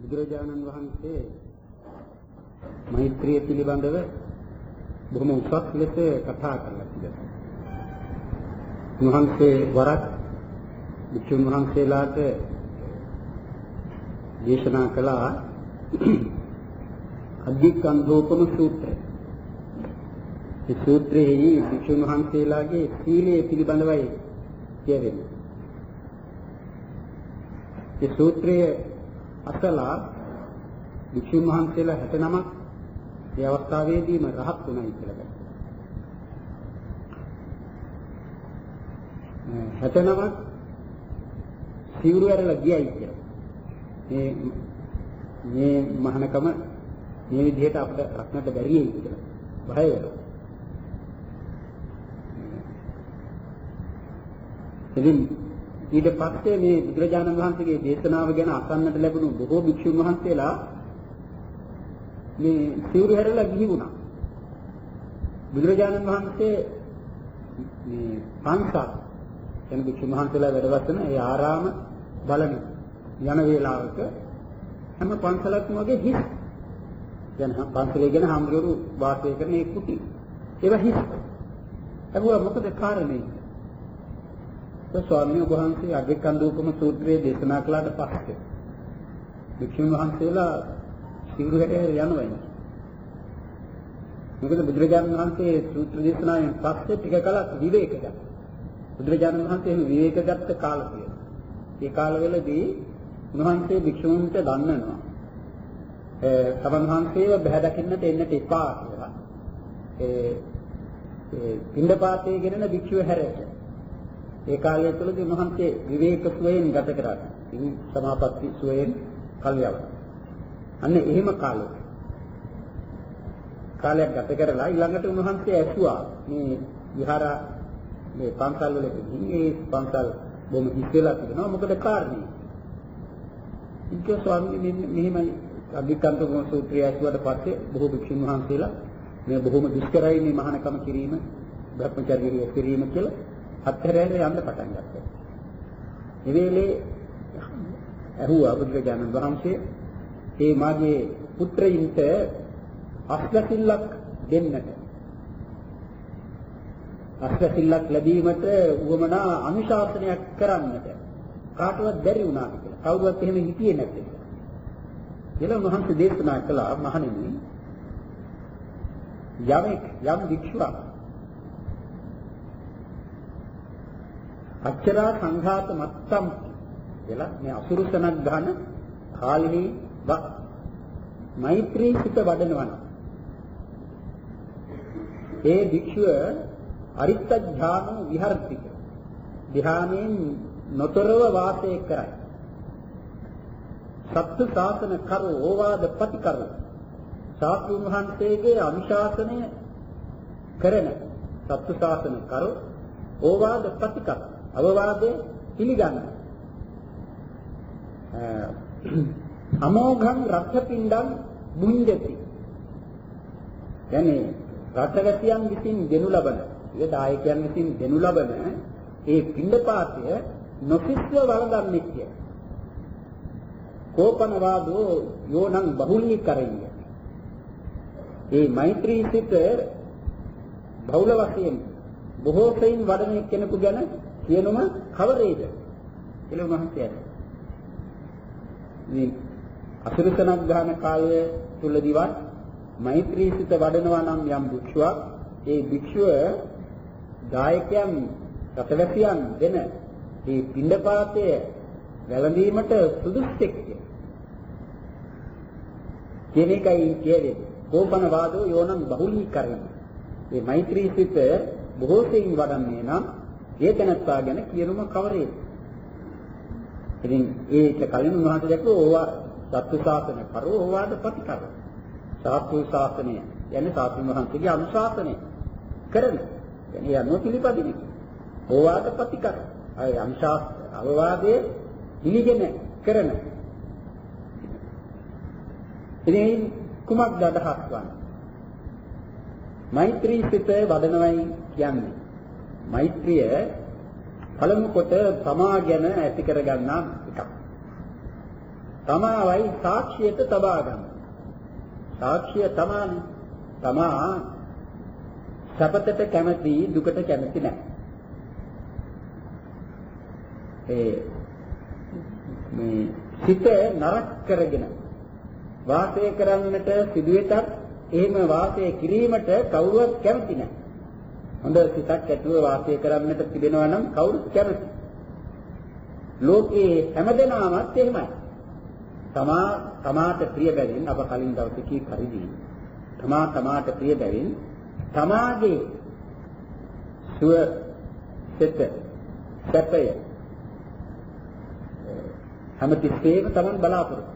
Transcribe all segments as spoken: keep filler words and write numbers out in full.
බුදුරජාණන් වහන්සේ මෛත්‍රිය පිළිබඳව බොහොම උසස් ලෙස කතා කරලා තිබෙනවා. උන්වහන්සේ වරක් වික්ෂුන් වහන්සේලාට දේශනා කළා අධිකන්ධෝපම සූත්‍රය. මේ සූත්‍රයේ වික්ෂුන් වහන්සේලාගේ සීලය පිළිබඳවයි කියවෙන්නේ. මේ සූත්‍රයේ අසලා වික්ෂුන් වහන්සේලා හැට නමක් මේ අවස්ථාවේදීම රහත් වුණයි කියලා ගත්තා. හැට නමක් සිවුරු ඇරලා ගියයි කියලා. මේ මේ මහානකම මේ විදිහට අපිට රැක්නට බැරියි කියලා බය වෙනවා. ඉතින් ඊට පස්සේ මේ බුදුරජාණන් වහන්සේගේ දේශනාව ගැන අසන්නට ලැබුණු බොහෝ භික්ෂුන් වහන්සේලා මේ සිවුරු හැරලා ගිහි වුණා. බුදුරජාණන් වහන්සේ මේ පන්සල් යන භික්ෂුන් වහන්සේලා වැඩවසන ඒ ආරාම බලන යන වේලාවක හැම පන්සලක්ම වගේ හිස්. දැන් පන්සලේ ගැන හම්බුරු වාසය කරන ඒ කුටි. ඒවා හිස්. අහුවා මොකද කාරණේ? ස්වාමීන් වහන්සේ අධිකන්ධෝපම සූත්‍රයේ දේශනා කළාට පස්සේ භික්ෂුන් වහන්සේලා සිවුරු හැට යනවා. මොකද බුදුරජාණන් වහන්සේ සූත්‍ර දේශනාවෙන් පස්සේ ටික කලක් විවේක ගත්තා. බුදුරජාණන් වහන්සේ එහෙම විවේක ගත්ත කාලය. ඒ කාලවලදී උන්වහන්සේ භික්ෂුන්ට දන්වනවා. ඒ සමන් වහන්සේව බහැ දකින්නට එන්නට එපා කියලා. ඒ ඒ පින්ඩපාතයේ ගෙනෙන භික්ෂුව හැරෙට ඒ කාලය තුළදී උන්වහන්සේ විවේක සුවයෙන් ගත කරා. ඉනි සමාපatti සුවයෙන් කල්යව. අන්න එහෙම කාලයක. කාලයක් ගත කරලා ඊළඟට උන්වහන්සේ ඇසුවා මේ විහාර මේ පන්සල් වල මේ පන්සල් බොහොම හිස්සලා තිබෙනවා. මොකද කාරණේ? ඉතින් ස්වාමීන් මෙහෙමයි අධිකන්තෝපම සූත්‍රය ඇසුවට පස්සේ බොහෝ භික්ෂුන් වහන්සේලා මේ බොහොම දුෂ්කරයි මේ මහානකම කිරීම, භ්‍රමචර්යය කිරීම කියලා අත්හැරගෙන යන්න පටන් ගත්තා. මේ වෙලේ ඇහුවා බුදුරජාණන් වහන්සේ මේ මාගේ පුත්‍රයින්ට අස්වැසිල්ලක් දෙන්නට. අස්වැසිල්ලක් ලැබීමට උවමනා අනුශාසනයක් කරන්නට කාටවත් බැරි වුණා කියලා. කවුරුවත් එහෙම හිතියේ නැත්තේ. කියලා උන්වහන්සේ දේශනා කළා මහණෙනි යමෙක් යම් වික්ෂුවක් අච්චරා සංඝාත මත්තම් කියලා මේ අසුරුසනක් ගන්න කාලෙහි වක් මෛත්‍රී සිත වඩනවන ඒ භික්ෂුව අරිත්ත ධ්‍යාන විහර්තික ධ්‍යානෙන් නොතරව වාසය කරයි. සත්‍ය ශාසන කරෝ ඕවාද ප්‍රතිකරෝ ශාස්ත්‍රඥ වහන්සේගේ අනුශාසනය කරන සත්‍ය ශාසන කරෝ ඕවාද ප්‍රතිකර අවවාදේ පිළිගන්න. අමෝඝං රත්ථපිණ්ඩං මුඤ්ජති. යන්නේ රටගතියන් විසින් දෙනු ලබන, ඒ දායකයන් විසින් දෙනු ලබන ඒ පිණ්ඩපාතය නොසිස්ව වළඳන්නේ කිය. කෝපන වාදෝ යෝනං බහුලීකරණය. ඒ මෛත්‍රී සිත බහුල වශයෙන් බොහෝ සෙයින් වඩන කෙනෙකු ගැන කියනම කවරේද කියලා උන්වහන්සේ මේ අසුරසනක් ගන්න කාලය තුලදීවත් මෛත්‍රී සිත වඩනවා නම් යම් භික්ෂුවක් ඒ භික්ෂුව දායකයන් රටවැසියන් දෙන මේ පිණ්ඩපාතය වැළඳීමට සුදුස්සෙක් කියන එකයි කියන්නේ. කෝපන වාදෝ යෝනං බහුලීකරණය. මේ මෛත්‍රී සිත බොහෝ සෙයින් වඩන්නේ නම් ඒ තැනත්තා ගැන කියනම කවරේද? ඉතින් ඒක කලින් උන්වහන්සේ දැක්වෝ ඕවා සත්‍ය ශාසන කරෝ ඕවාද ප්‍රතිකර. සත්‍ය ශාසනය යන්නේ සාතුන් වහන්සේගේ අනුශාසනය කරන. يعني යන්නෝ පිළිපදින. ඕවාද ප්‍රතිකර. අය අනුශාස අවවාදයේ පිළිගෙන කරන. ඉතින් කුමක්ද අදහස් වන්නේ? මෛත්‍රී සිත වඩනවයි කියන්නේ මෛත්‍රිය පළමු කොට තමා ගැන ඇති කර ගන්නා එකක්. තමාවයි සාක්ෂියට තබා ගන්න. සාක්ෂිය තමානේ. තමා සපතට කැමති දුකට කැමති නැහැ. ඒ මේ සිත නරක කරගෙන වාසය කරන්නට සිදුවෙතත් එහෙම වාසය කිරීමට කවුරුවත් කැමති නැහැ. හොඳ සිතක් ඇතුව වාසය කරන්නට තිබෙනවා නම් කවුරුත් කැමති. ලෝකේ හැමදෙනාමත් එහෙමයි. තමා තමාට ප්‍රිය බැවින් අප කලින් දවසේ කී පරිදි තමා තමාට ප්‍රිය බැවින් තමාගේ සුව සිත සැපය හැමතිස්සෙම තමන් බලාපොරොත්තු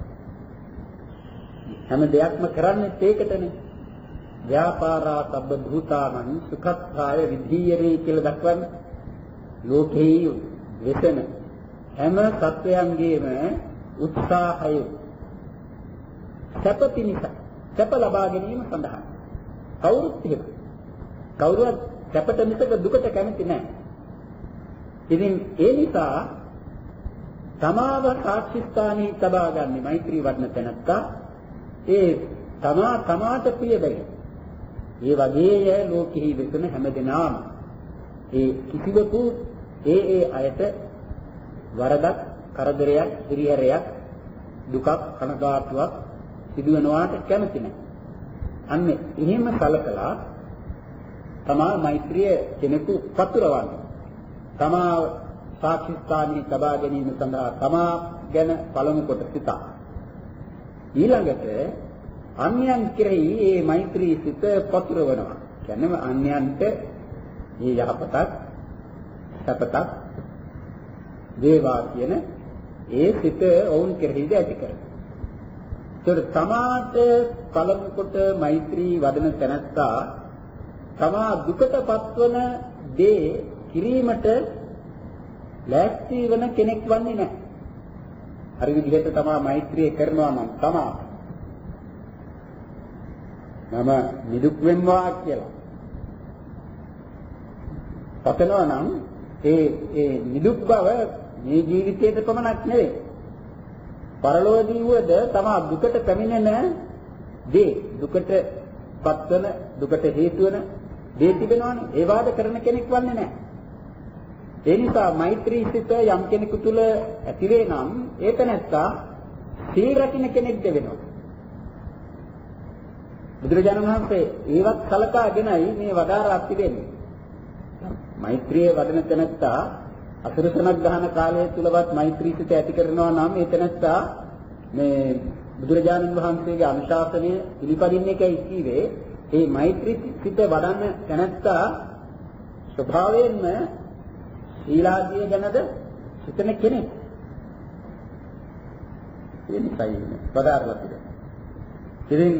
හැම දෙයක්ම කරන්නේ ඒකටනේ. ව්‍යාපාරා සබ්බ භූතානං සුඛත්ථාය විධීයරේ කියලා දක්වන්නේ. ලෝකේ වෙතන හැම සත්වයන්ගේම උත්සාහය සැප පිණිස සැප ලබා ගැනීම සඳහා. කවුරුත් එහෙම. කවුරුත් සැපට මිසක දුකට කැමති නැහැ. ඉතින් ඒ නිසා තමාව සාක්ෂිස්ථානයේ තබා ගන්න මෛත්‍රී වඩන තැනත්තා ඒ තමා තමාට ප්‍රිය බැරි. ඒ වගේය ලෝකෙහි වෙසෙන හැමදෙනාම ඒ කිසිවකු ඒ ඒ අයට වරදක් කරදරයක් හිරිහැරයක් දුකක් කනගාටුවක් සිදුවනවාට කැමති නැහැ. අන්න එහෙම සලකලා තමා මෛත්‍රිය කෙනෙකු පතුරවන්නේ. තමා සාක්ෂිස්ථානයේ තබා ගැනීම සඳහා තමා ගැන පළමු කොට සිතා. ඊළඟට අන්‍යයන් කෙරෙහි මේ මෛත්‍රී සිත පතුරවනවා. කියන්නේ අන්‍යයන්ට මේ යහපතක් සපතක් වේවා කියන ඒ සිත ඔවුන් කෙරෙහිද ඇති කරනවා. ඒතර තමාට පළමු කොට මෛත්‍රී වඩන තැනැත්තා තමා දුකට පත්වන දේ කිරීමට ලෑස්ති වෙන කෙනෙක් වන්නේ නැහැ. හරි විදිහට තමා මෛත්‍රිය කරනවා නම් තමා මම නිදුක් වෙනවා කියලා පතනවා නම් ඒ ඒ නිදුක් බව මේ ජීවිතයේ පමණක් නෙවෙයි. පරලෝකදී වුවද තමා දුකට පැමිණෙන දේ දුකට පත්වන දුකට හේතු වෙන දේ තිබෙනවානේ. ඒ වාද කරන කෙනෙක් වන්නේ නැහැ. ඒ නිසා මෛත්‍රී සිත යම් කෙනෙකු තුල ඇති වේ නම් ඒක නැත්තා සීල රකින්න කෙනෙක්ද වෙනවා. බුදුරජාණන් වහන්සේ ඒවත් සලකාගෙනයි මේ වදාරා තිබෙන්නේ. මෛත්‍රිය වඩන තැනැත්තා අසුරසනක් ගහන කාලය තුලවත් මෛත්‍රී සිත ඇති කරනවා නම් ඒ තැනැත්තා මේ බුදුරජාණන් වහන්සේගේ අනුශාසනය පිළිපදින්න එකයි කීවේ. මේ මෛත්‍රී සිත වඩන තැනැත්තා ස්වභාවයෙන්ම සීලාදිය ගැනද සිතන කෙනෙක්. ඒ නිසායි වදාරලා තිබෙනවා. ඉතින්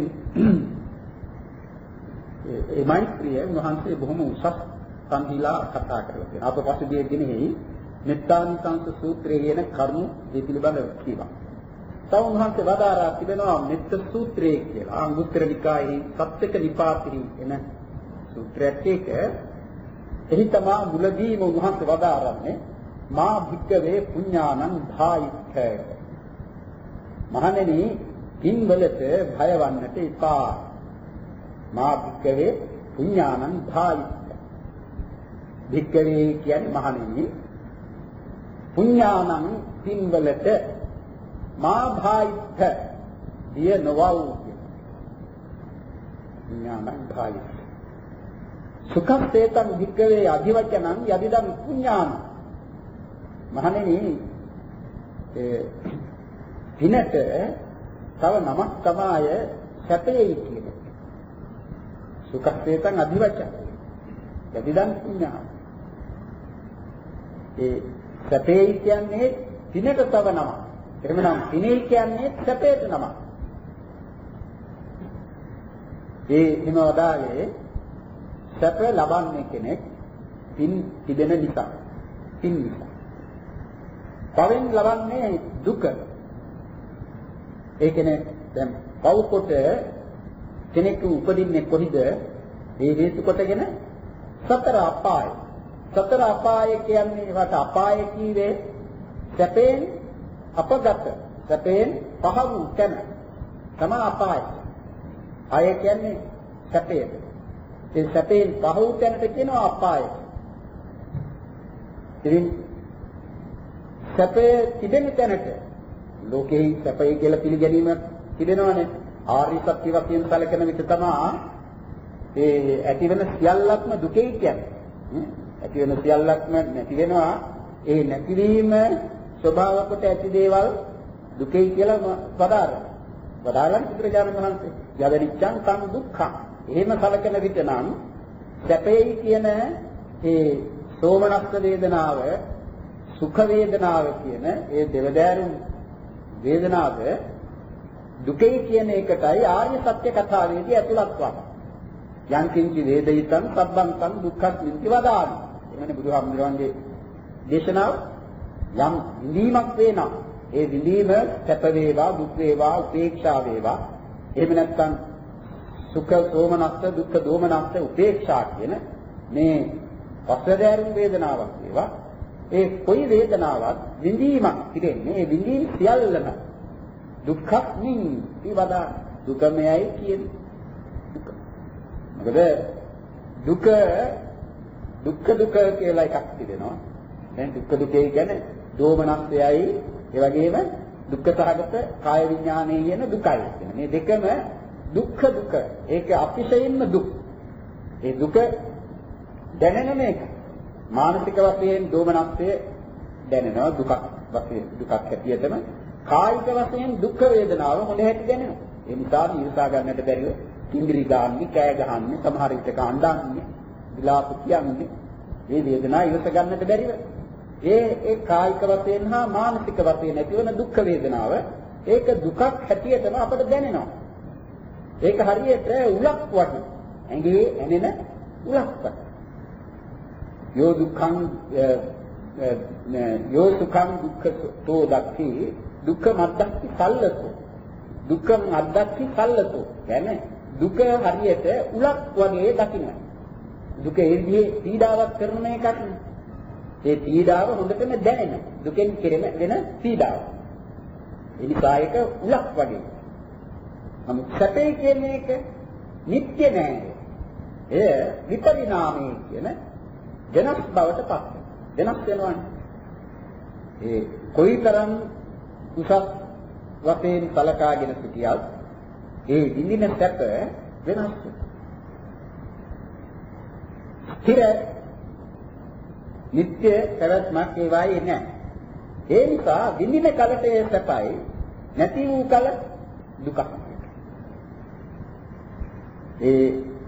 ඒ මෛත්‍රිය වහන්සේ බොහොම උසස් සම්හිලා කතා කරලා තියෙනවා. අප පසුගිය දිනෙහි මෙත්තානිසංස සූත්‍රයේ කියන කරුණු ඒ පිළිබඳව කියනවා. තව වහන්සේ වදාරා තිබෙනවා මෙත්ත සූත්‍රය කියලා. අංගුත්තර නිකායේ සත්‍යක නිපාතෙහි එන සූත්‍රයක් එක. එහි තමයි මුලදීම වහන්සේ වදාරන්නේ මා භික්කවේ පුඤ්ඤානං භායික්ඛ. මහණෙනි පින්වලට භයවන්නට එපා. මා භික්කවේ පුඤ්ඤානං භායික්ඛ. භික්කවේ කියන්නේ මහණෙනි පුඤ්ඤානං පින්වලට මා භායික්ඛ දිය නොවව්. පුඤ්ඤානං භායික්ඛ සුඛස්සේතං භික්කවේ අධිවචනං යදිදං පුඤ්ඤාන. මහණෙනි ඒ පිනට තව නමක් තමයි සැපයයි කියන්නේ. සුඛස්සේතං අධිවචන යදිදං පුඤ්ඤාන. ඒ සැපේ කියන්නේ පිනට තව නමක්. එහෙමනම් පිනේ කියන්නේ සැපේට නමක්. ඒ හිම වදාලේ සැප ලබන්නේ කෙනෙක් පින් තිබෙන නිසා. පින් නිසා. පවෙන් ලබන්නේ දුක. ඒ කියන්නේ දැන් පව් කොට කෙනෙක් උපදින්නේ කොහිද? ඒ හේතු කොටගෙන සතර අපාය. සතර අපාය කියන්නේ වට අපාය කීවේ සැපෙන් අපගත සැපයෙන් පහ වූ තැන තමයි අපාය. අය කියන්නේ සැපය. ඒ සැපයෙන් පහ වූ තැනට කියනවා අපාය. ඉතින් සැපය තිබෙන තැනට ලෝකේ සැපය කියලා පිළිගැනීම තිබෙනවනේ. ආර්ය සත්‍ය වශයෙන් සැලකෙන විට තමයි ඒ ඇතිවෙන සියල්ලක්ම දුකයි කියන්නේ. ඇතිවෙන සියල්ලක්ම නැති වෙනවා. ඒ නැතිවීම ස්වභාව කොට ඇති දේවල් දුකයි කියලා වදාරනවා. වදාළන් බුදුරජාණන් වහන්සේ යදනිච්ඡං තං දුක්ඛං. එහෙම සැලකෙන විට නම් සැපේයි කියන ඒ සෝමනස්ස වේදනාව සුඛ වේදනාව කියන ඒ දෙවදෑරුම් වේදනාව දුකයි කියන එකටයි ආර්ය සත්‍ය කතාවේදී ඇතුළත් වන්නේ. යං කිංචි වේදිතං සබ්බං තං දුක්ඛස්මින්ති වදාමි. එමෙන්න බුදුහාමුදුරන්ගේ දේශනාව යම් විඳීමක් වෙනවා. ඒ විඳීම සැප වේවා දුක් වේවා උපේක්ෂා වේවා. එහෙම නැත්නම් සුඛ සෝමනස්ස දුක්ඛ දෝමනස්ස උපේක්ෂා කියන මේ පස්වදෑරුම් වේදනාවක් වේවා. ඒ කොයි වේදනාවක් විඳීමක් තිබෙන්නේ ඒ විඳීම් සියල්ලම දුක්ඛස්මින් පිවදා දුකමයි කියන්නේ. මොකද දුක දුක්ඛ දුක කියලා එකක් තිබෙනවා. දැන් දුක්ඛ දුකේ කියන්නේ දෝමනස්යයි ඒ වගේම දුක්ඛ සහගත කාය විඥානයේ කියන දුකයි කියන මේ දෙකම දුක්ඛ දුක. ඒක අතිශයින්ම දුක්. ඒ දුක දැනෙන මේක. මානසික වශයෙන් දෝමනස්ය දැනෙනවා දුකක් වශයෙන් දුකක් හැටියටම කායික වශයෙන් දුක් වේදනාව හොඳ හැටි දැනෙනවා. ඒ නිසා නිරසා ගන්නට බැරිව කිඳිරි ගාන්නේ, කෑ ගහන්නේ, සමහර විට කාණ්ඩාන්නේ, විලාප කියන්නේ, මේ වේදනාව ඉවස ගන්නට බැරිව. ඒ ඒ කායික වශයෙන් හා මානසික වශයෙන් ඇතිවන දුක් වේදනාව ඒක දුකක් හැටියටම අපට දැනෙනවා. ඒක හරියට උලක් වගේ. ඇඟේ ඇනෙන උලක් වගේ. යෝ දුක්ඛං යෝ සුඛං දුක්ඛතෝ දක්ඛි දුක්ඛ මද්දක්ඛි සල්ලතෝ දුක්ඛං අද්දක්ඛි සල්ලතෝ කියන්නේ දුක හරියට උලක් වගේ දකින්න. දුක එළියේ පීඩාවක් කරන මේකක් නේ. ඒ පීඩාව හොඳටම දැනෙන. දුකෙන් කෙරෙන වෙන පීඩාව. ඒ නිසා ඒක උලක් වගේ. නමුත් සැපේ කියන්නේ ඒක නිට්ටය නෑ. එය විපරිණාමයේ කියන වෙනස් බවට පත් වෙනස් වෙනවනේ. ඒ කොයිතරම් උසස් වශයෙන් සලකාගෙන සිටියත් ඒ විඳින සැප වෙනස් වෙනවා. ස්ථිර නිත්‍ය පැවැත්මක් ඒවායේ නැහැ. ඒ නිසා විඳින කලට ඒ සැපයි නැති වූ කල දුකක්. ඒ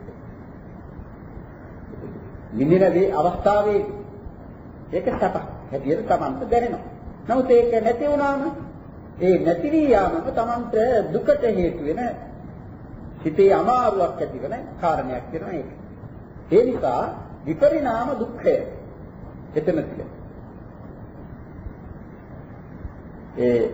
විඳින දේ අවස්ථාවේ ඒක සැප හැටියට Tamanට දැනෙනවා. නමුත් ඒක නැති වුණාම ඒ නැති වී යාමම Tamanට දුකට හේතු වෙන හිතේ අමාරුවක් ඇති වෙන කාරණයක් වෙනවා ඒක. ඒ නිසා විපරිණාම දුක්ඛය එතන තියෙනවා. ඒ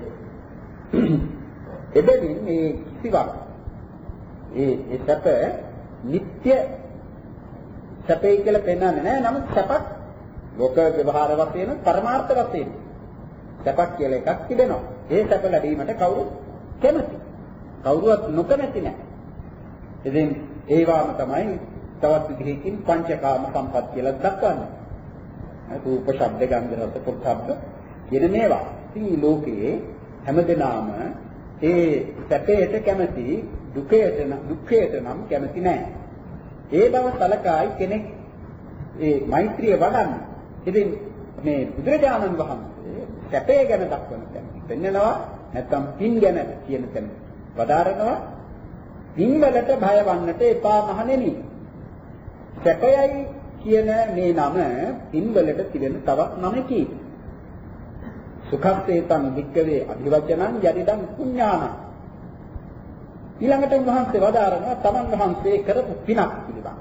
එබැවින් මේ කිසිවක් ඒ ඒ සැප නিত্য සැපේ කියලා පෙන්වන්නේ නැහැ. නමුත් සැපක් ලෝක ව්‍යවහාර වශයෙන් පරමාර්ථ වශයෙන් සැපක් කියලා එකක් තිබෙනවා. ඒ සැප ලැබීමට කවුරු කැමති? කවුරුවත් නොකමැති නැහැ. ඉතින් ඒ වාම තමයි තවත් විදිහකින් පංචකාම සම්පත් කියලා දක්වන්නේ. රූප, ශබ්ද, ගන්ධ, රස, පොට්ටබ්බ කියන මේවා. ඉතින් ලෝකයේ හැමදෙනාම ඒ සැපයට කැමති, දුකයට දුක්ඛයට නම් කැමති නැහැ. ඒ බව සලකායි කෙනෙක් ඒ මෛත්‍රිය වඩන්නේ. ඉතින් මේ බුදුරජාණන් වහන්සේ සැපේ ගැන දක්වන තැන පෙන්නනවා නැත්නම් පින් ගැන කියන තැන වදාරනවා. පින් වලට බය වන්නට එපා මහණෙනි. සැපයයි කියන මේ නම පින් වලට තිබෙන තවත් නමකි. සුඛස්සේතං වික්කවේ අභිවචනං යදිදං පුඤ්ඤාන. ඊළඟට උන්වහන්සේ වදාරනවා තමන් වහන්සේ කරපු පිනක් පිළිබඳ.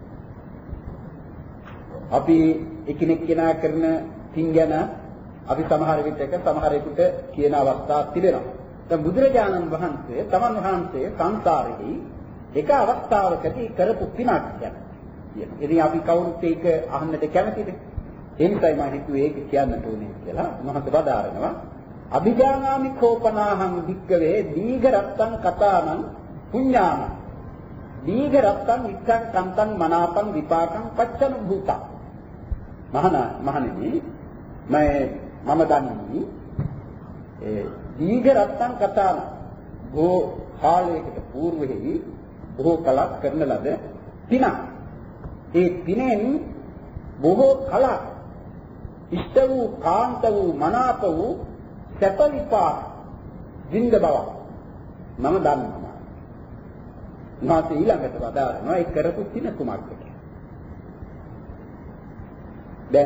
අපි එකිනෙක කෙනා කරන පින් ගැන අපි සමහර විටක සමහරෙකුට කියන අවස්ථාවක් තිබෙනවා. දැන් බුදුරජාණන් වහන්සේ තමන් වහන්සේ සංසාරෙහි එක අවස්ථාවකදී කරපු පිනක් ගැන කියනවා. ඉතින් අපි කවුරුත් ඒක අහන්නට කැමතිද? ඒ නිසායි මම හිතුවේ ඒක කියන්නට ඕනේ කියලා. උන්වහන්සේ වදාරනවා අභිජානාමි කෝපනාහං වික්කවේ දීඝ රත්තං කතානං පුඤ්ඤාන දීඝ රත්තං ඉච්ඡං කන්තං මනාපං විපාකං පච්චන භූතං මහණ මහණෙනි මම මම දන්නේ ඒ දීඝ රත්තං කතාන බොහෝ කාලයකට పూర్වෙහි බොහෝ කලක් කරන ලද පිනක් ඒ පිනෙන් බොහෝ කලක් ඉෂ්ට වූ කාන්ත වූ මනාප වූ සැප විපාක විඳ බව මම දන්නවා. නැති ඊළඟට වදාරනවා ඒ කරපු පින කුමක්ද කියලා. දැන්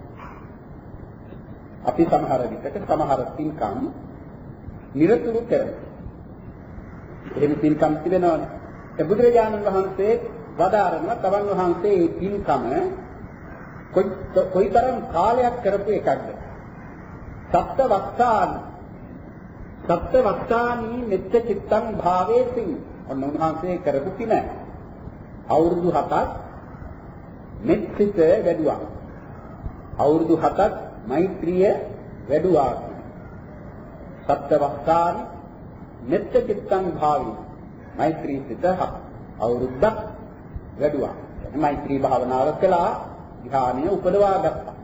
අපි සමහර විටක සමහර පින්කම් නිරතුරු කරනවා. එහෙම පින්කම් තිබෙනවානේ. ඒ බුදුරජාණන් වහන්සේ වදාරනවා තවන් වහන්සේ මේ පින්කම කොයිතරම් කාලයක් කරපු එකක්ද? සත්ත වස්සාන සත්ත වස්සානි මෙත්ත චිත්තං භාවේති. ඔන්න උන්වහන්සේ කරපු පින. අවුරුදු හතක් මෙත් සිත වැඩුවා. අවුරුදු හතක් මෛත්‍රිය වැඩුවා. සත්ත වස්සානි මෙත්ත චිත්තං භාවේති. මෛත්‍රී සිත අවුරුද්දක් වැඩුවා. මෛත්‍රී භාවනාව කළා. ධ්‍යානය උපදවා ගත්තා.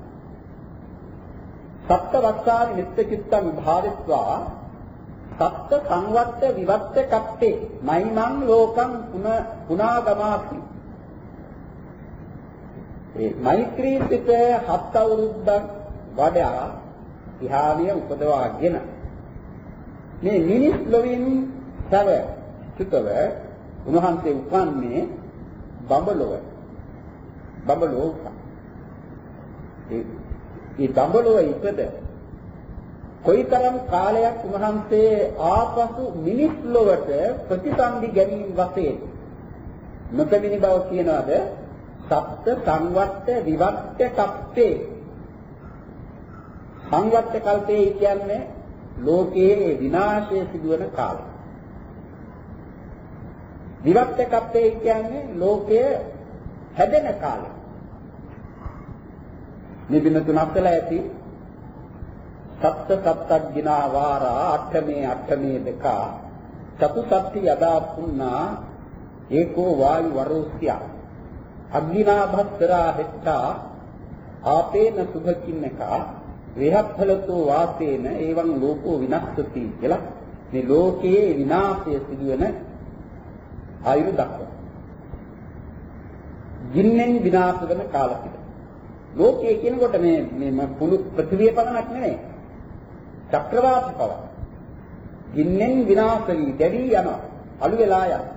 සත්ත වස්සානි මෙත්ත චිත්තං භාවිත්වා සත්ත සංවත්ත විවත්ත කප්පේ මයිමං ලෝකං පුන පුනාගමාති. ඒ මෛත්‍රී සිත හත් අවුරුද්දක් වඩා ධ්‍යානය උපදවාගෙන මේ මිනිස් ලොවින් සව චුතව උන්වහන්සේ උපන්නේ බඹලොව. බඹලොව ඒ ඒ බඹලොව ඉපද කොයිතරම් කාලයක් උන්වහන්සේ ආපසු මිනිස් ලොවට ප්‍රතිසන්දි ගැනීම වශයෙන් නොතමිනි බව කියනවාද? සත්ත්‍ය සංවත්ත විවත්ත කප්පේ. සංවත්ත කල්පේ කියන්නේ ලෝකයේ විනාශය සිදුවන කාලය. විවත්ත කප්පේ කියන්නේ ලෝකය හැදෙන කාලය. මේ දින තුනක් වෙලා ඇති සත්ත්‍ය සත්තක් ගිනා වාරා අට්ඨමේ අට්ඨමේ දෙක චතුසත්ති යදා පුන්නා ඒකෝ වායු වරෝස්ත්‍ය අග්නිනා භස්තරා හෙට්ටා ආපේන සුභකින්නක වේහප්පලතෝ වාසේන එවං ලෝකෝ විනස්සති කියලා මේ ලෝකයේ විනාශය සිදුවන ආයු දක්වනවා. ගින්නෙන් විනාශ වෙන කාලෙට ලෝකයේ කියනකොට මේ මේ පුළු පෘථිවිය පමණක් නෙමෙයි චක්‍රවාත පව ගින්නෙන් විනාශ වී දැවි යනවා අළු වෙලා යනවා.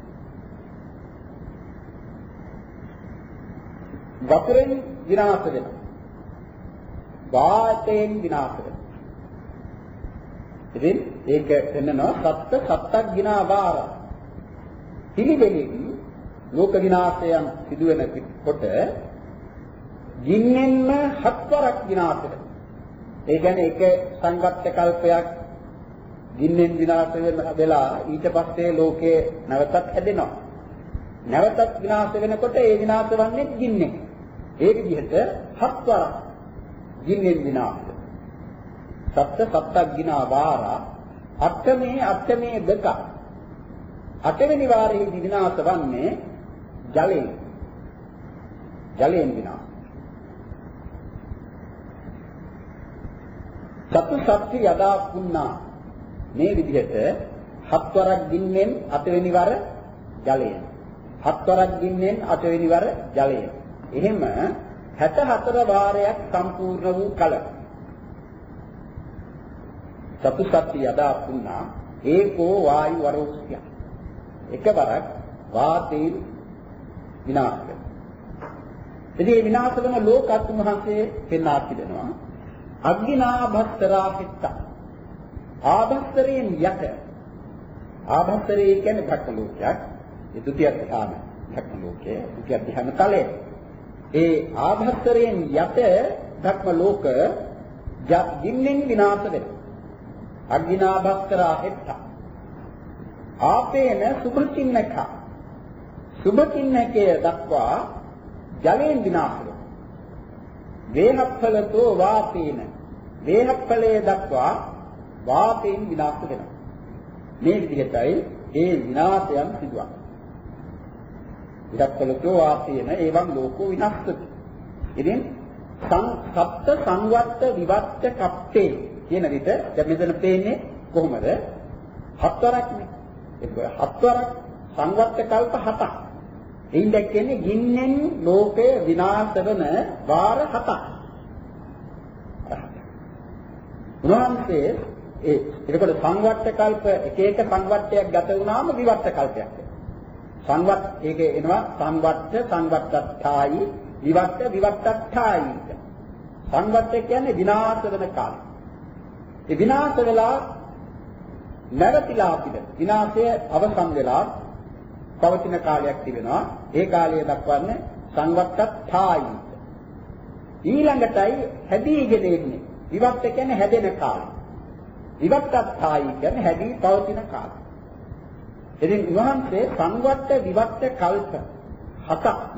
වතුරෙන් විනාශ වෙනවා. වාතයෙන් විනාශ වෙනවා. ඉතින් ඒක වෙන්නනවා සත්ත්‍ය සත්තක් ගිනා වාර පිළිවෙලින් ලෝක විනාශයන් සිදුවෙන කොට ගින්නෙන්ම හත්වරක් විනාශ වෙනවා. ඒ කියන්නේ එක සංගත කල්පයක් ගින්නෙන් විනාශ වෙලා ඊට පස්සේ ලෝකේ නැවතත් හැදෙනවා. නැවතත් විනාශ වෙනකොට ඒ විනාශ වන්නේ ගින්නෙන්. ඒ විදිහට හත්වරක් ගින්නෙන් විනාශ. සත්ත්‍ය සත්තක් ගිනා වාරා අට්ඨමේ අට්ඨමේ දෙක. අටවෙනි වාරයේදී විනාශ වන්නේ ජලයෙන්. ජලයෙන් විනාශ. චතුසත්ති යදා පුන්නා මේ විදිහට හත්වරක් ගින්නෙන් අටවෙනි වර ජලයෙන්. හත්වරක් ගින්නෙන් අටවෙනි වර ජලයෙන්. එහෙම හැට හතර වාරයක් සම්පූර්ණ වූ කල චතුසත්ති යදා පුන්නා ඒකෝ වායු වරෝස්ත්‍ය එකවරක් වාතයෙන් විනාශ වෙනවා. ඉතින් මේ විනාශ වෙන ලෝකත් මහන්සේ පෙන්වා තිබෙනවා. අග්නිනාභස්තරා හිත්ත ආභස්තරයෙන් යට ආභස්තරය කියන්නේ භක්ම ලෝකයක්. ඒ ද්විතිය ධ්‍යාන භක්ම ලෝකයේ ද්විතිය ධ්‍යාන තලයේ ඒ ආභස්තරයෙන් යට භක්ම ලෝක ගින්නෙන් විනාශ වෙනවා. අග්නිනාභස්තරා හිත්ත ආපේන සුභචින්නක සුභචින්නකය දක්වා ජලයෙන් විනාශ වෙනවා. වේහප්පලතෝ වාපේන වේහප්පලයේ දක්වා වාතයෙන් විනාශ වෙනවා. මේ විදිහටයි ඒ විනාශයන් සිදුවන්නේ. විදක්කලෝ වාතේන එවං ලෝකෝ විනස්සති. ඉතින් සප්ත සංවත්ත විවත්ත කප්පේ කියන විට දැන් මෙතන පේන්නේ කොහොමද? හත්වරක්නේ. ඒක හත්වරක් සංවත්ත කල්ප හතක්. එයින් දැක්කන්නේ ගින්නෙන් ලෝකය විනාශ වෙන වාර හතක්. උන්වහන්සේ ඒ ඒකට සංවත්ත කල්ප එක එක සංවත්තයක් ගත වුණාම විවත්ත කල්පයක්. සංවත් ඒකේ එනවා සංවත්ත සංවත්තත්ථායි විවත්ත විවත්තත්ථායි. සංවත්ත කියන්නේ විනාශ වෙන කාලය. ඒ විනාශ වෙලා නැවතිලා අපිට විනාශය අවසන් වෙලා පවතින කාලයක් තිබෙනවා. ඒ කාලය දක්වන්නේ සංවත්තත්ථායි. ඊළඟටයි හැදීගෙන එන්නේ. විවත්ත කියන්නේ හැදෙන කාලය. විවත්තත්ථායි කියන්නේ හැදී පවතින කාලය. ඉතින් උන්වහන්සේ සංවත්ත විවත්ත කල්ප හතක්ම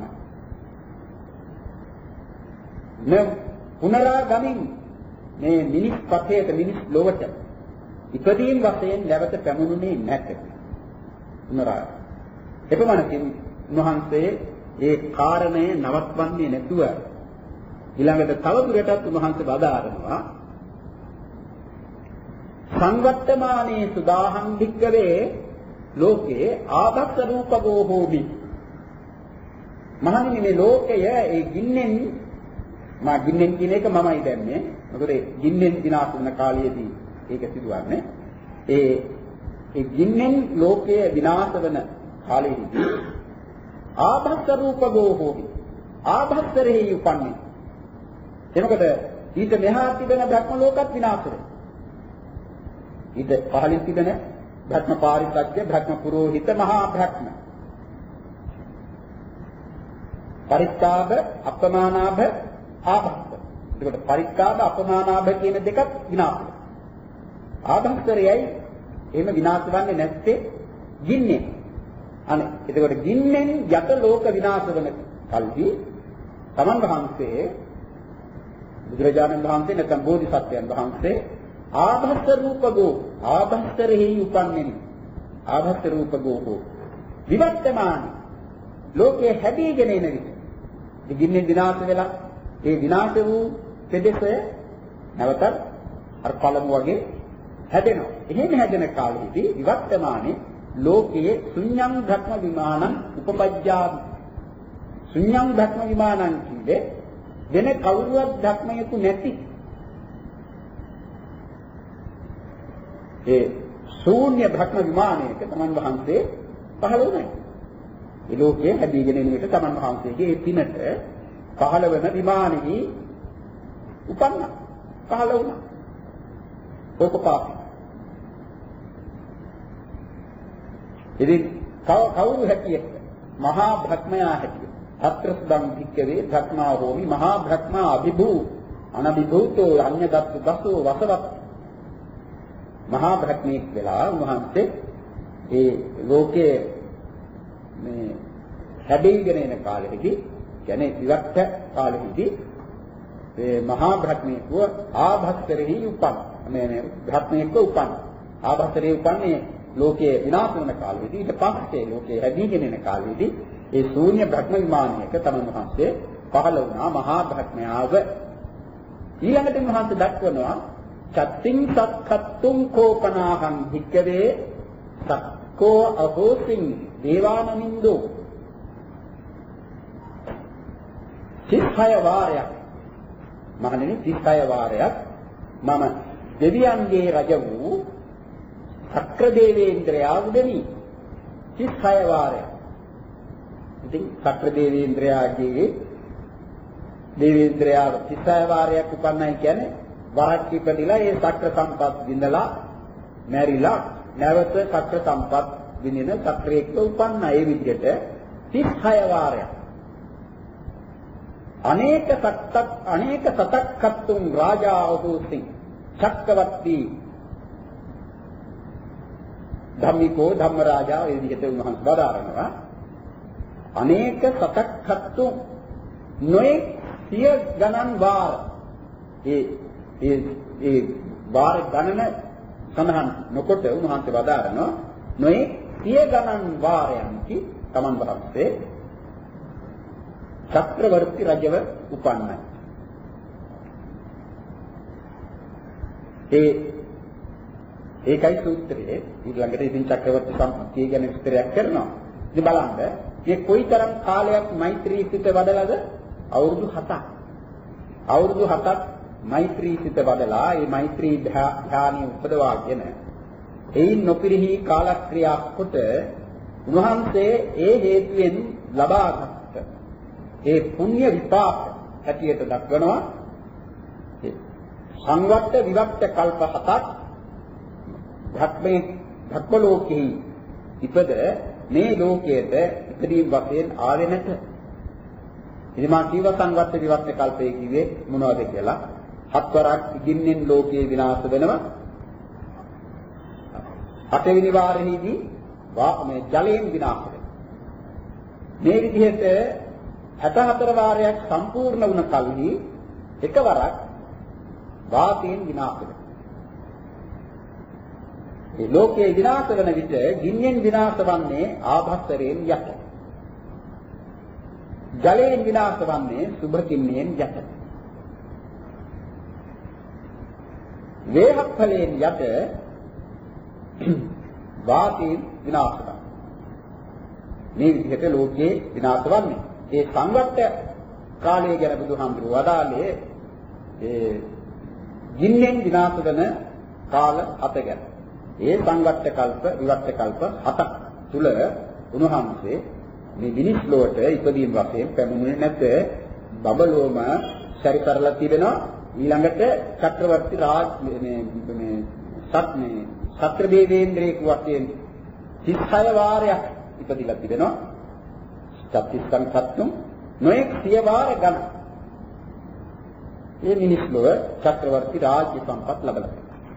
මේ පුනරාගමින් මේ මිනිස් පතේට මිනිස් ලොවට ඉපදීම් වශයෙන් නැවත පැමුණුනේ නැත. පුනරා එපමණකින් උන්වහන්සේ ඒ කාරණය නවත්වන්නේ නැතුව ඊළඟට තවදුරටත් උන්වහන්සේ බදාරනවා සංවත්තමානේ සුදාහං භික්ඛවේ ලෝකේ ආභක්ෂ රූපගෝ හෝමි. මහණෙනි මේ ලෝකය ඒ ගින්නෙන් මා ගින්නෙන් කියන එක මමයි දැන්නේ. මොකද ගින්නෙන් විනාශ වෙන කාලයේදී ඒක සිදුවන්නේ. ඒ ඒ ගින්නෙන් ලෝකය විනාශ වෙන කාලයේදී ආභක්ෂ රූපගෝ හෝමි. ආභක්ෂරෙහි උපන්නේ. එනකොට ඊට මෙහා තිබෙන භක්ම ලෝකත් විනාශ වෙනවා. ඊට පහළින් තිබෙන භක්ම පාරිත්‍යාග්‍ය භක්ම පුරෝහිත මහා භක්ම පරිත්‍යාග අපමානාභ ආභක්ත. එතකොට පරිත්‍යාග අපමානාභ කියන දෙකත් විනාශ වෙනවා. ආභක්තරයයි එහෙම විනාශ වෙන්නේ නැත්තේ ගින්නෙන්. අනේ එතකොට ගින්නෙන් යට ලෝක විනාශ වෙන කල්හි තමන් වහන්සේ බුදුරජාණන් වහන්සේ නැත්නම් බෝධිසත්වයන් වහන්සේ ආභස්ස රූපගෝ ආභස්සරෙහි උපන්නේ ආභස්ස රූපගෝ හෝ විවර්තමාන ලෝකයේ හැදීගෙන එන විට දිගින්නේ විනාශ වෙලා ඒ විනාශ වූ පෙදෙස නැවත අර පළමු වගේ හැදෙනවා. එහෙම හැදෙන කාලෙදී විවර්තමානයේ ලෝකයේ ශුන්‍යං භක්ම විමානං උපපජ්ජාමි. ශුන්‍යං භක්ම විමානං කියන්නේ වෙන කවුරුවත් ධක්මයකු නැති ඒ ශූන්‍ය භක්ම විමානයක තමන් වහන්සේ පහළ වුණා. ඒ ලෝකයේ හැදීගෙන එන විට තමන් වහන්සේගේ ඒ පිනට පහළ වෙන විමානෙහි උපන්නා. පහළ වුණා. ඕකපාපි. ඉතින් කවුරු හැටියට මහා භක්මයා හැටියට අත්‍රස්දම් භික්කවේ භක්මා හෝමි මහා භක්මා අභිභූ අනභිභූතෝ අඤ්ඤදත්ත දසෝ වසවත් මහා භක්මෙක් වෙලා උන්වහන්සේ ඒ ලෝකයේ මේ හැදීගෙන එන කාලෙදී කියන්නේ විවක්ත කාලෙදී මේ මහා භක්මෙක්ව ආභක්තරෙහි උපන් මේ මේ භක්මෙක්ව උපන් ආභක්තරේ උපන්නේ ලෝකයේ විනාශ වෙන කාලෙදී ඊට පස්සේ ලෝකයේ හැදීගෙන එන කාලෙදී ඒ ශූන්‍ය භක්ම විමානයක තමන් වහන්සේ පහළ වුණා මහා භක්මයාව. ඊළඟට උන්වහන්සේ දක්වනවා චත්තිං සක්ඛත්තුං කෝපනාහං භික්කවේ සක්කෝ අහෝසින් දේවානමින්දෝ තිස් හය වාරයක් මහණෙනි තිස් හය වාරයක් මම දෙවියන්ගේ රජ වූ සක්‍ර දේවේන්ද්‍රයා උදෙමි. තිස් හය වාරයක්. ඉතින් සක්‍ර දේවේන්ද්‍රයාගේ දේවේන්ද්‍රයා තිස් හය වාරයක් උපන්නයි කියන්නේ වරක් ඉපදිලා ඒ සක්‍ර සම්පත් විඳලා මැරිලා නැවත සක්‍ර සම්පත් විඳින සක්‍රයෙක්ව උපන්න ඒ විදිහට තිස් හය වාරයක්. අනේක සත්තක් අනේක සතක්කත්තුම් රාජා අහෝසි චක්කවර්ති ධම්මිකෝ ධම්මරාජා ඒ විදිහට උන්වහන්සේ බදාරනවා. අනේක සතක්කත්තුම් නොයේ සිය ගණන් වාර ඒ ඒ ඒ වාර ගණන සඳහන් නොකොට උන්වහන්සේ වදාරනවා නොයේ සිය ගණන් වාරයන්කි තමන් වහන්සේ චක්‍රවර්ති රජව උපන්නයි. ඒ ඒකයි සූත්‍රයේ ඊළඟට ඉතින් චක්‍රවර්ති සම්පත්තිය ගැන විස්තරයක් කරනවා. ඉතින් බලන්න මේ කොයිතරම් කාලයක් මෛත්‍රී සිත වඩලාද? අවුරුදු හතක්. අවුරුදු හතක් මෛත්‍රී සිත වඩලා ඒ මෛත්‍රී ධානය උපදවාගෙන එයින් නොපිරිහි කාලක්‍රියා කොට උන්වහන්සේ ඒ හේතුවෙන් ලබාගත් ඒ පුණ්‍ය විපාක හැටියට දක්වනවා. සංවට්ට විවට්ට කල්ප හතක් ධර්මයේ ධර්ම ලෝකෙහි ඉපද මේ ලෝකයට ඉදීම් වශයෙන් ආවේ නැත. ඉතින් මා කීව සංවට්ට විවට්ට කල්පයේ කිව්වේ මොනවද කියලා? හත්වරක් ඉදින්නෙන් ලෝකේ විනාශ වෙනවා. අටවෙනි වාරෙහිදී මේ ජලයෙන් විනාශ වෙනවා. මේ විදිහට හැටහතර වාරයක් සම්පූර්ණ වුණ කල්හි එකවරක් වාතයෙන් විනාශ වෙනවා. මේ ලෝකයේ විනාශ වන විට ගින්නෙන් විනාශ වන්නේ ආභස්සරයෙන් යට. ජලයෙන් විනාශ වන්නේ සුභකින්නෙන් යට. වේහක්ඵලයෙන් යට වාතයෙන් විනාශ වනවා. මේ විදිහට ලෝකයේ විනාශ වන්නේ. ඒ සංවට්ට කාලය ගැන බුදුහාමුදුරුවෝ වදාළේ ඒ ගින්නෙන් විනාශ වන කාල හත ගැන. ඒ සංවට්ට කල්ප විවට්ට කල්ප හතක් තුල උන්වහන්සේ මේ මිනිස් ලෝකයට ඉදීම් වශයෙන් පැමුණුනේ නැත. බබලෝම සරි කරලා තිබෙනවා. ඊළඟට චක්‍රවර්ති රාජ මේ මේ සත් මේ සත්‍ර දේවේන්ද්‍රයෙකු වශයෙන් තිස් හය වාරයක් ඉපදිලා තිබෙනවා. චත්තිස්සං සත්තුම් නොඑක් සිය වාර ගණන්. මේ මිනිස් ලෝක චක්‍රවර්ති රාජ්‍ය සම්පත් ලබලා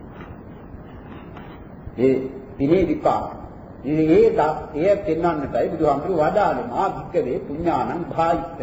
ඒ දිනේ විපාක. ඉතින් ඒ ඒ පෙන්වන්නටයි බුදුහාමුදුරුවෝ වදාළේ මා භික්කවේ පුඤ්ඤානං භායිත්ත.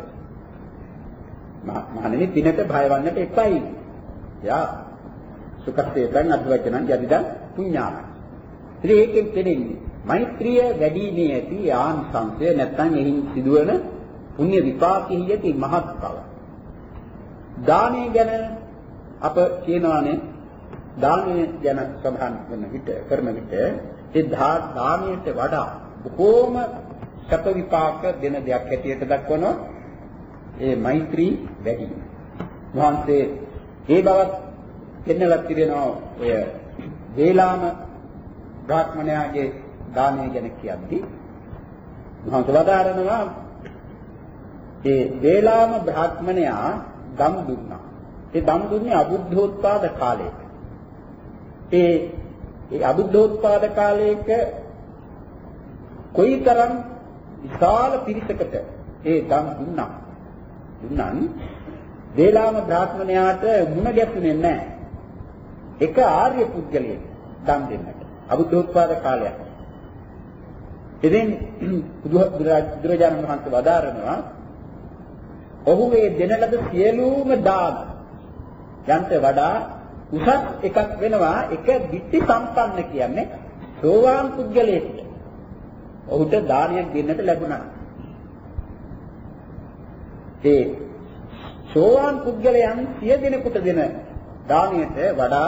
මහණෙනි පිනට භය වන්නට එපයි. යා සුඛස්සේතං අද්වචනං යදිදං පුඤ්ඤානං. ඉතින් ඒකෙන් තේරෙන්නේ මෛත්‍රිය වැඩිීමේ ඇති ආනිසංසය නැත්නම් එහින් සිදුවන පුණ්‍ය විපාකෙහි ඇති මහත් බව. දානය ගැන අප කියනවානේ දානය ගැන සඳහන් කරන විට කරන විට ඒ දානයට වඩා බොහෝම සැප විපාක දෙන දෙයක් හැටියට දක්වනවා ඒ මෛත්‍රී වැඩි. වහන්සේ ඒ බවත් දෙන්නලක් තිබෙනවා ඔය වේලාම බ්‍රාහ්මණයාගේ දානය ගැන කියද්දී වහන්සේ වදාරනවා ඒ වේලාම බ්‍රාහ්මණයා දම් දුන්නා. ඒ දම් දුන්නේ අබුද්ධෝත්පාද කාලයක. ඒ ඒ අබුද්ධෝත්පාද කාලයක කොයිතරම් විශාල පිරිසකට ඒ දම් දුන්නා. දුන්නන් වේලාම බ්‍රාහ්මණයාට මුණ ගැසුනේ නැහැ. එක ආර්ය පුද්ගලයෙක් දම් දෙන්නට. අබුද්ධෝත්පාද කාලයක්. ඉතින් බුදුරජාණන් වහන්සේ වදාරනවා ඔහු මේ දෙන ලද සියලුම දාන යන්ට වඩා උසස් එකක් වෙනවා එක ditthi සම්පන්න කියන්නේ සෝවාන් පුද්ගලයෙකුට. ඔහුට දානයක් දෙන්නට ලැබුණා. ඒ සෝවාන් පුද්ගලයන් සිය දෙනෙකුට දෙන දානයට වඩා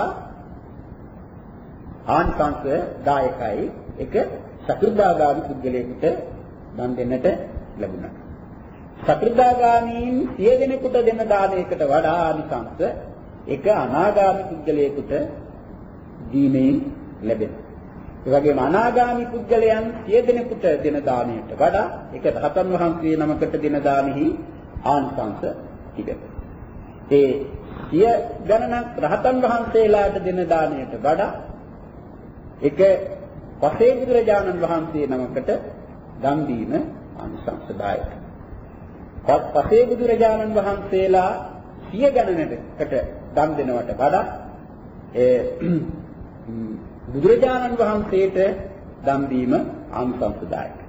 ආනිසංස දායකයි එක සතරදාගාමී පුද්ගලයෙකුට දන් දෙන්නට ලැබුණා. සතරදාගාමීන් සිය දෙනෙකුට දෙන දානයකට වඩා ආනිසංස එක අනාගාමී පුද්ගලයෙකුට දීමෙන් ලැබෙනවා. ඒ වගේම අනාගාමී පුද්ගලයන් සිය දෙනෙකුට දෙන දානයට වඩා එක රහතන් වහන්සේ නමකට දෙන දානෙහි ආනිසංස තිබෙනවා. ඒ සිය ගණනක් රහතන් වහන්සේලාට දෙන දානයට වඩා එක පසේ බුදුරජාණන් වහන්සේ නමකට දන් දීම ආනිසංසදායකයි. පසේ බුදුරජාණන් වහන්සේලා සිය ගණනකට දන් දෙනවට වඩා ඒ බුදුරජාණන් වහන්සේට දන් දීම ආනිසංසදායකයි.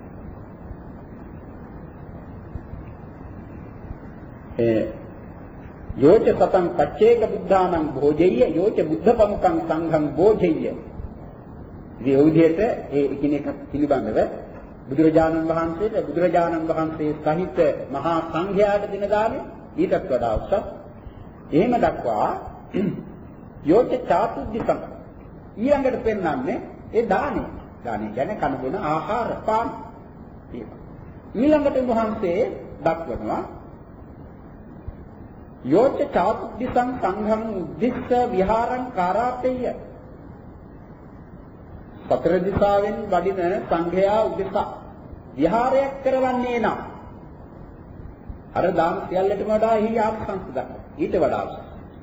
ඒ යෝච සතං පච්චේක බුද්ධානං භෝජෙය්‍ය යෝච බුද්ධ පමුඛං සංඝං භෝජෙය්‍ය ඉතින් ඒ විදිහට ඒ එකිනෙක පිළිබඳව බුදුරජාණන් වහන්සේට බුදුරජාණන් වහන්සේ සහිත මහා සංඝයාට දෙන දානෙ ඊටත් වඩා උසස්. එහෙම දක්වා යෝච චාතුද්දිසං ඊළඟට පෙන්වන්නේ ඒ දානෙ. දානෙ කියන්නේ කන බොන ආහාර පාන. ඊළඟට වහන්සේ දක්වනවා යෝච චාතුද්දිසං සංඝං උද්දිස්ස විහාරං කාරාපේය. සතර දිසාවෙන් වඩින සංඝයා උදෙසා විහාරයක් කරවන්නේ නම් අර දාන සියල්ලටම වඩා එහි ආනිසංස දක්වනවා. ඊට වඩා උසස්.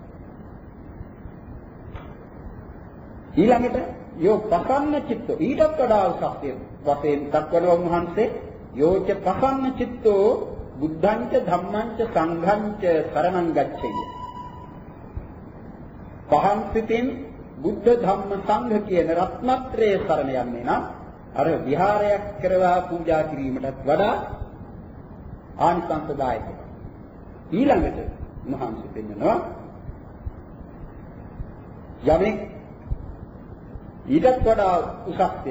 ඊළඟට යෝ පසන්න චිත්තෝ ඊටත් වඩා උසස් වශයෙන් දක්වනවා වහන්සේ යෝච පසන්න චිත්තෝ බුද්ධංච ධම්මංච සංඝංච සරණං ගච්ඡේය. පහන් සිතින් බුද්ධ ධම්ම සංඝ කියන රත්නත්‍රයේ සරණ යන්නේ නම් අර විහාරයක් කරවා පූජා කිරීමටත් වඩා ආනිසංසදායකයි. ඊළඟට මහන්සි පෙන්නනවා යමෙක් ඊටත් වඩා උසස්ය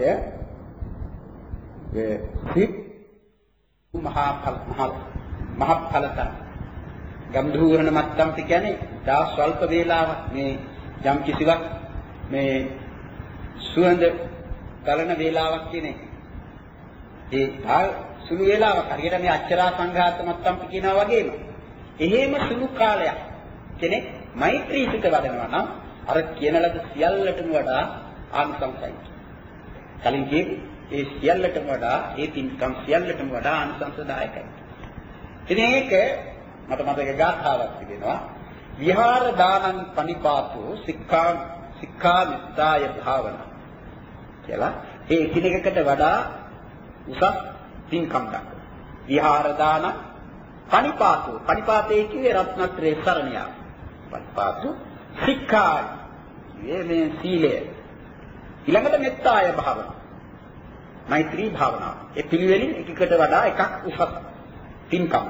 ඒ සිත් මහා ඵල මහා ඵලත ගම්ධූරණ මත්තම් කියන්නේ දා ස්වල්ප වේලාවක් මේ යම් කිසිවක් මේ සුවඳ ගලන වේලාවක් කියන්නේ ඒ ආ සුළු වේලාවක් හරියට මේ අච්චරා සංඝාත මත්තම් කියනවා වගේම එහෙම සුළු කාලයක් කෙනෙක් මෛත්‍රී සිත වඩනවා නම් අර කියන ලද සියල්ලටම වඩා ආනිසංසයි. කලින් කියේ ඒ සියල්ලටම වඩා ඒ පින්කම් සියල්ලටම වඩා ආනිසංසදායකයි. ඉතින් ඒක මට මතක ගාථාවක් තිබෙනවා. විහාර දානං පනිපාතෝ සික්ඛා සික්ඛා මිත්තාය භාවනා කියලා. ඒ එකිනෙකට වඩා උසස් පින්කම් ගන්න. විහාර දාන පනිපාතෝ පනිපාතේ කියේ රත්නත්‍රේ සරණිය. පනිපාතෝ සික්ඛා මේ සීලය. ඊළඟට මෙත්තාය භාවනා. මෛත්‍රී භාවනාව. ඒ පිළිවෙලින් එකකට වඩා එකක් උසස් පින්කම්.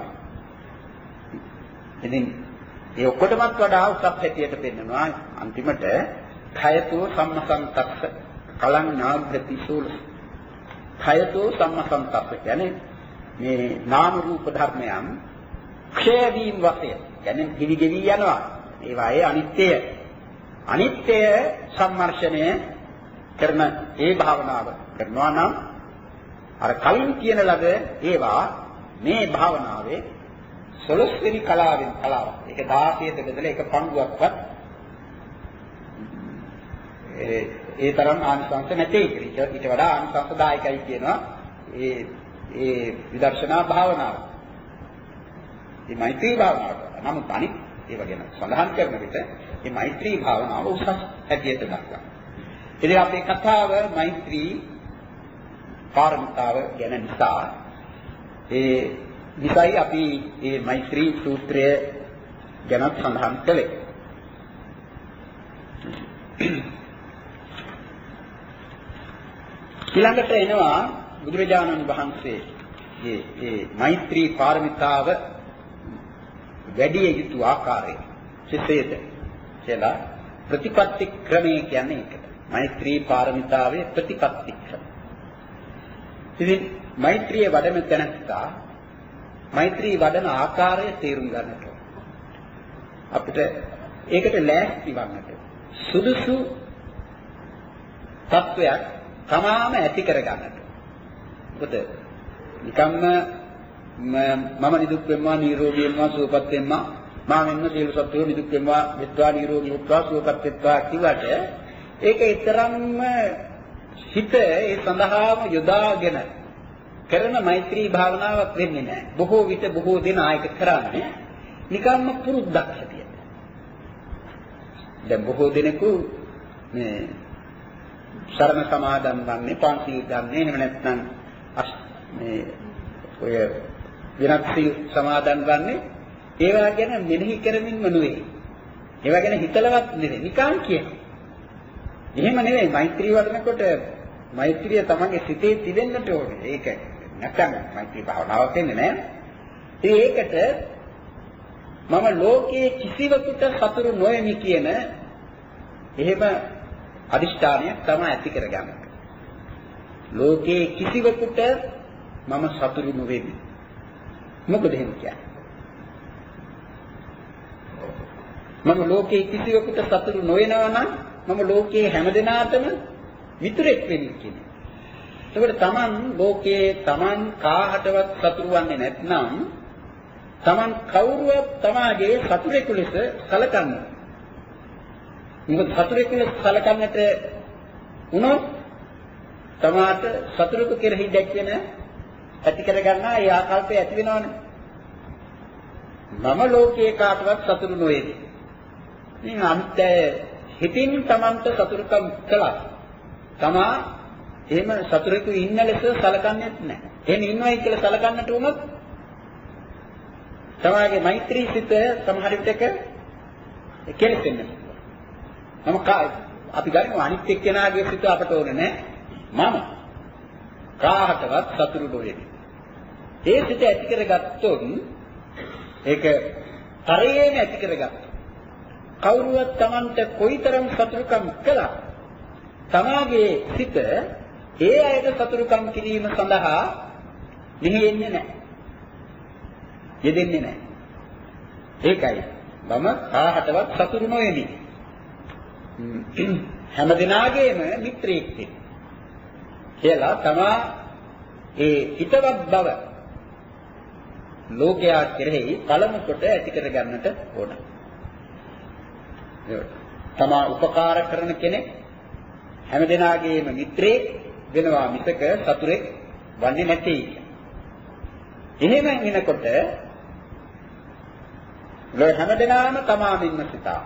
ඉතින් ඒ ඔක්කොටමත් වඩා උසස් හැටියට පෙන්නනවා අන්තිමට khayatu සම්මසන්තස්ස කලං නාග්‍රති සූල. khayatu සම්මසන්තස්ස කියන්නේ මේ නාම රූප ධර්මයන් ක්ෂය වීම වශයෙන් කියන්නේ දිවි ගෙවි යනවා. ඒවායේ අනිත්‍යය අනිත්‍ය සම්මර්ෂණය කරන ඒ භාවනාව කරනවා නම් අර කලින් කියන ලද ඒවා මේ භාවනාවේ සොළොස්වෙනි කලාවෙන් කලාවක්. ඒක දාසයට බෙදලා එක පංගුවක්වත් ඒ ඒ තරම් ආනිසංස නැtei කියලා. ඊට වඩා ආනිසංසදායකයි කියනවා ඒ ඒ විදර්ශනා භාවනාව. මේ මෛත්‍රී භාවනාව. නමුත් අනිත් ඒව ගැන සඳහන් කරන විට මේ මෛත්‍රී භාවනාව උසස් හැටියට දක්වනවා. ඉතින් අපේ කතාව මෛත්‍රී පාරමිතාව ගැන නිසා ඒ විසයි අපි මේ මෛත්‍රී සූත්‍රය ගැන සඳහන් කළේ. ඊළඟට එනවා බුදුරජාණන් වහන්සේ මේ මේ මෛත්‍රී පාරමිතාව වැඩි යුතු ආකාරය සිතේද කියලා ප්‍රතිපත්ති ක්‍රමය කියන්නේ ඒකට. මෛත්‍රී පාරමිතාවේ ප්‍රතිපත්ති ක්‍රම. ඉතින් මෛත්‍රිය වඩන තැනත්තා මෛත්‍රී වඩන ආකාරය තේරුම් ගන්නට අපිට ඒකට ලෑස්ති වන්නට සුදුසු තත්වයක් තමාම ඇති කර ගන්නට. මොකද නිකම්ම මම නිදුක් වෙම්මා නිරෝගී වෙම්මා සුවපත් වෙම්මා මා මෙන්න සියලු සත්වෝ නිදුක් වෙම්මා විත්වා නිරෝගී වුත්වා සුවපත් වෙත්වා කිව්වට ඒක ඊතරම්ම හිත ඒ සඳහාම යොදාගෙන කරන මෛත්‍රී භාවනාවක් වෙන්නේ නැහැ. බොහෝ විට බොහෝ දෙනා ඒක කරන්නේ නිකම්ම පුරුද්දක් හැටියට. දැන් බොහෝ දෙනෙකු මේ සරණ සමාදන් වන්නේ පන්සිල් ගන්නේ එහෙම නැත්නම් මේ ඔය විරක්ති සමාදන් වන්නේ ඒවා ගැන මෙනෙහි කරමින්ම නෙවෙයි. ඒවා ගැන හිතලවත් නෙවෙයි. නිකන් කියනවා. එහෙම නෙවෙයි මෛත්‍රී වඩනකොට මෛත්‍රිය තමන්ගේ සිතේ තිබෙන්නට ඕනේ. ඒක නැත්නම් මෛත්‍රී භාවනාවක් වෙන්නේ නැහැ. ඒකට මම ලෝකයේ කිසිවකුට සතුරු නොවෙමි කියන එහෙම අදිෂ්ඨානයක් තමයි ඇති කරගන්නේ. ලෝකේ කිසිවෙකුට මම සතුරු නොවෙමි. මොකද එහෙම කියන්නේ? මම ලෝකේ කිසිවෙකුට සතුරු නොවෙනවා නම් මම ලෝකේ හැමදෙනාටම මිතුරෙක් වෙමි කියන්නේ. ඒකට Taman ලෝකේ Taman කාහටවත් සතුරු වන්නේ නැත්නම් Taman කවුරුවත් තමාගේ සතුරෙකු ලෙස සැලකන්නේ. මොකද සතුරෙකු ලෙස සැලකන්නට උනොත් තමාට සතුරෙකු කෙරෙහි දැක්වෙන ඇති කර ගන්නා ඒ ආකල්පය ඇති වෙනවනේ. මම ලෝකේ කාටවත් සතුරු නොවේද? ඉතින් අන්තය හිතින් Tamanට සතුරුකම් කළා. තමා එහෙම සතුරෙකු ඉන්න ලෙස සැලකන්නේ නැහැ. එහෙම ඉන්නවයි කියලා සැලකන්නට උනොත් තමාගේ මෛත්‍රී සිත සමහර විටක කෙලෙසෙන්නේ. මම කා අපි ගන්න අනිත් එක්කෙනාගේ සිත අපට ඕනේ නැහැ. මම කාහටවත් සතුරු නොවේවි. ඒ සිත ඇති කරගත්තොත් ඒක තරයේම ඇති කරගත්තා. කවුරුවත් Tamanට කොයිතරම් සතුරුකම් කළා තමාගේ සිත ඒ අයට සතුරුකම් කිරීම සඳහා නිහෙන්නේ නැහැ. යෙදෙන්නේ නැහැ. ඒකයි මම කාහටවත් සතුරු නොවේමි. හැම දිනාගේම මිත්‍රයෙක් කියලා තමා ඒ හිතවත් බව ලෝකයා කෙරෙහි පළමු කොට ඇති කර ගන්නට ඕන. තමා උපකාර කරන කෙනෙක් හැම දිනාගේම මිත්‍රයෙක් වෙනවා මිසක සතුරෙක් වන්නේ නැtei. එහෙම වෙනකොට ලෝ හැම දිනාම තමාමින්ම සිතා.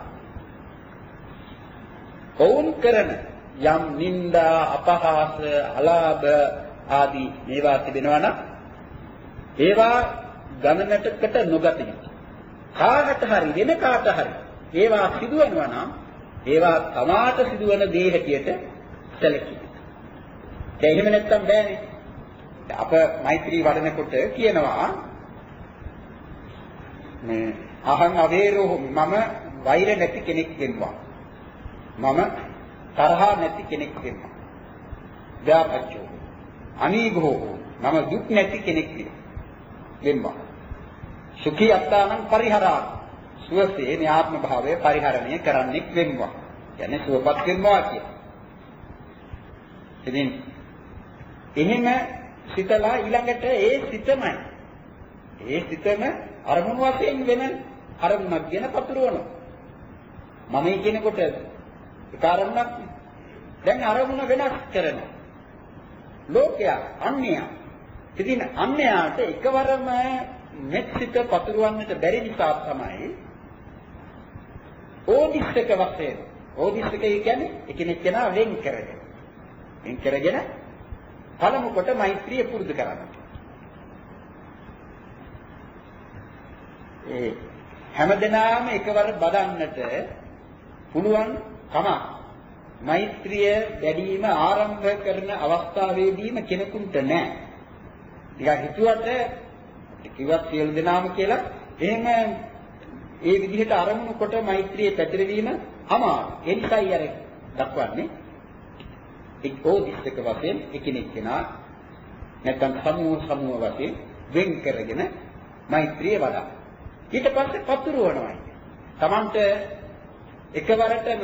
ඔවුන් කරන යම් නිന്ദා අපහාස අලාභ ආදී මේවා තිබෙනවා නම් ඒවා ගණනටකට නොගත යුතුයි. කාකට හරි වෙන කාට හරි ඒවා සිදුවනවා නම් ඒවා තමාට සිදුවන දේ හැටියට සැලකීම. ඒ එහෙම නැත්තම් බෑනේ. අප මෛත්‍රී වඩනකොට කියනවා මේ අහං අවේරෝ මම වෛර නැති කෙනෙක් වෙනවා. මම තරහා නැති කෙනෙක් වෙනවා. ව්‍යාපච්චෝ අනීඝෝ මම දුක් නැති කෙනෙක් වෙනවා. සුඛී අත්තානං පරිහරා සුවසේ මේ ආත්ම භාවය පරිහරණය කරන්නෙක් වෙනවා. කියන්නේ සුවපත් වෙනවා කියන්නේ. ඉතින් එහෙම සිතලා ඊළඟට ඒ සිතමයි. ඒ සිතම අරමුණු වශයෙන් වෙන අරමුණක් ගැන පතුරවනවා. මම කියනකොට ඒ කාරණාවක් දැන් අරමුණ වෙනස් කරනවා. ලෝකයා අන්‍යයා. ඉතින් අන්‍යයාට එකවරම මෙත් සිත පතුරවන්නට බැරි නිසා තමයි ඕදිස්සක වශයෙන් ඕදිස්සක කියන්නේ එකිනෙක කෙනා වෙන් කරගෙන වෙන් කරගෙන පළමු කොට මෛත්‍රිය පුරුදු කරන්න. ඒ හැමදෙනාම එකවර බදන්නට පුළුවන් කම මෛත්‍රිය වැඩිම ආරම්භ කරන අවස්ථාවේදීම කෙනෙකුට නැහැ. ටිකක් හිතුවට කිව්වත් සියලු දෙනාම කියලා එහෙම ඒ විදිහට අරමුණු කොට මෛත්‍රියේ පැතිරවීම අමාරු. ඒ නිසායි අර දක්වන්නේ එක් ඕදිස්සක වශයෙන් එකිනෙක කෙනා නැත්නම් සමූහ සමූහ වශයෙන් වෙන් කරගෙන මෛත්‍රිය වඩා. ඊට පස්සේ පතුරවනවා. Tamanට එකවරටම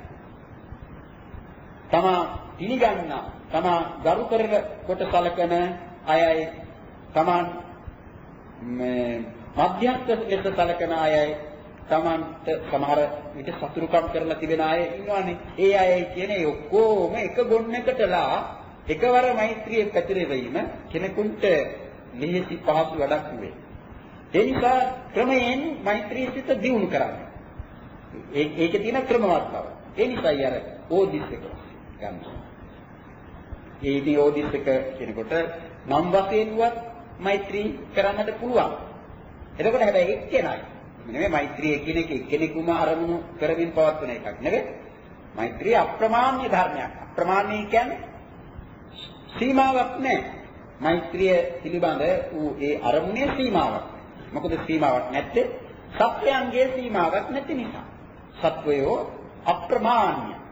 තමා පිළිගන්න තමා ගරු කර කොට සලකන අයයි Taman මේ මධ්‍යස්ථ ලෙස සලකන අයයි Tamanට සමහර විට සතුරුකම් කරලා තිබෙන අය ඉන්නවානේ. ඒ අයයි කියන්නේ ඔක්කොම එක ගොන්නකටලා එකවර මෛත්‍රියේ පැතිරෙවීම කෙනෙකුට ලිහිසි පහසු වැඩක් නෙවෙයි. ඒ නිසා ක්‍රමයෙන් මෛත්‍රී සිත දියුණු කරන්න. ඒ ඒකේ තියෙන ක්‍රමවත් බව. ඒ නිසායි අර ඕදිස්සක ගන්න. ඒ දී ඕදිස්සක කියනකොට නම් වශයෙන්වත් මෛත්‍රී කරන්නට පුළුවන්. එතකොට හැබැයි එක්කෙනයි. නෙමෙයි මෛත්‍රිය කියන එක එක්කෙනෙකුම අරමුණු කරමින් පවත්වන එකක් නෙවෙයි. මෛත්‍රිය අප්‍රමාණ්‍ය ධර්මයක්. අප්‍රමාණ්‍ය කියන්නේ සීමාවක් නැහැ. මෛත්‍රිය පිළිබඳ ඌ ඒ අරමුණේ සීමාවක්. මොකද සීමාවක් නැත්තේ සත්‍යයන්ගේ සීමාවක් නැති නිසා. සත්වයෝ අප්‍රමාණ්‍ය.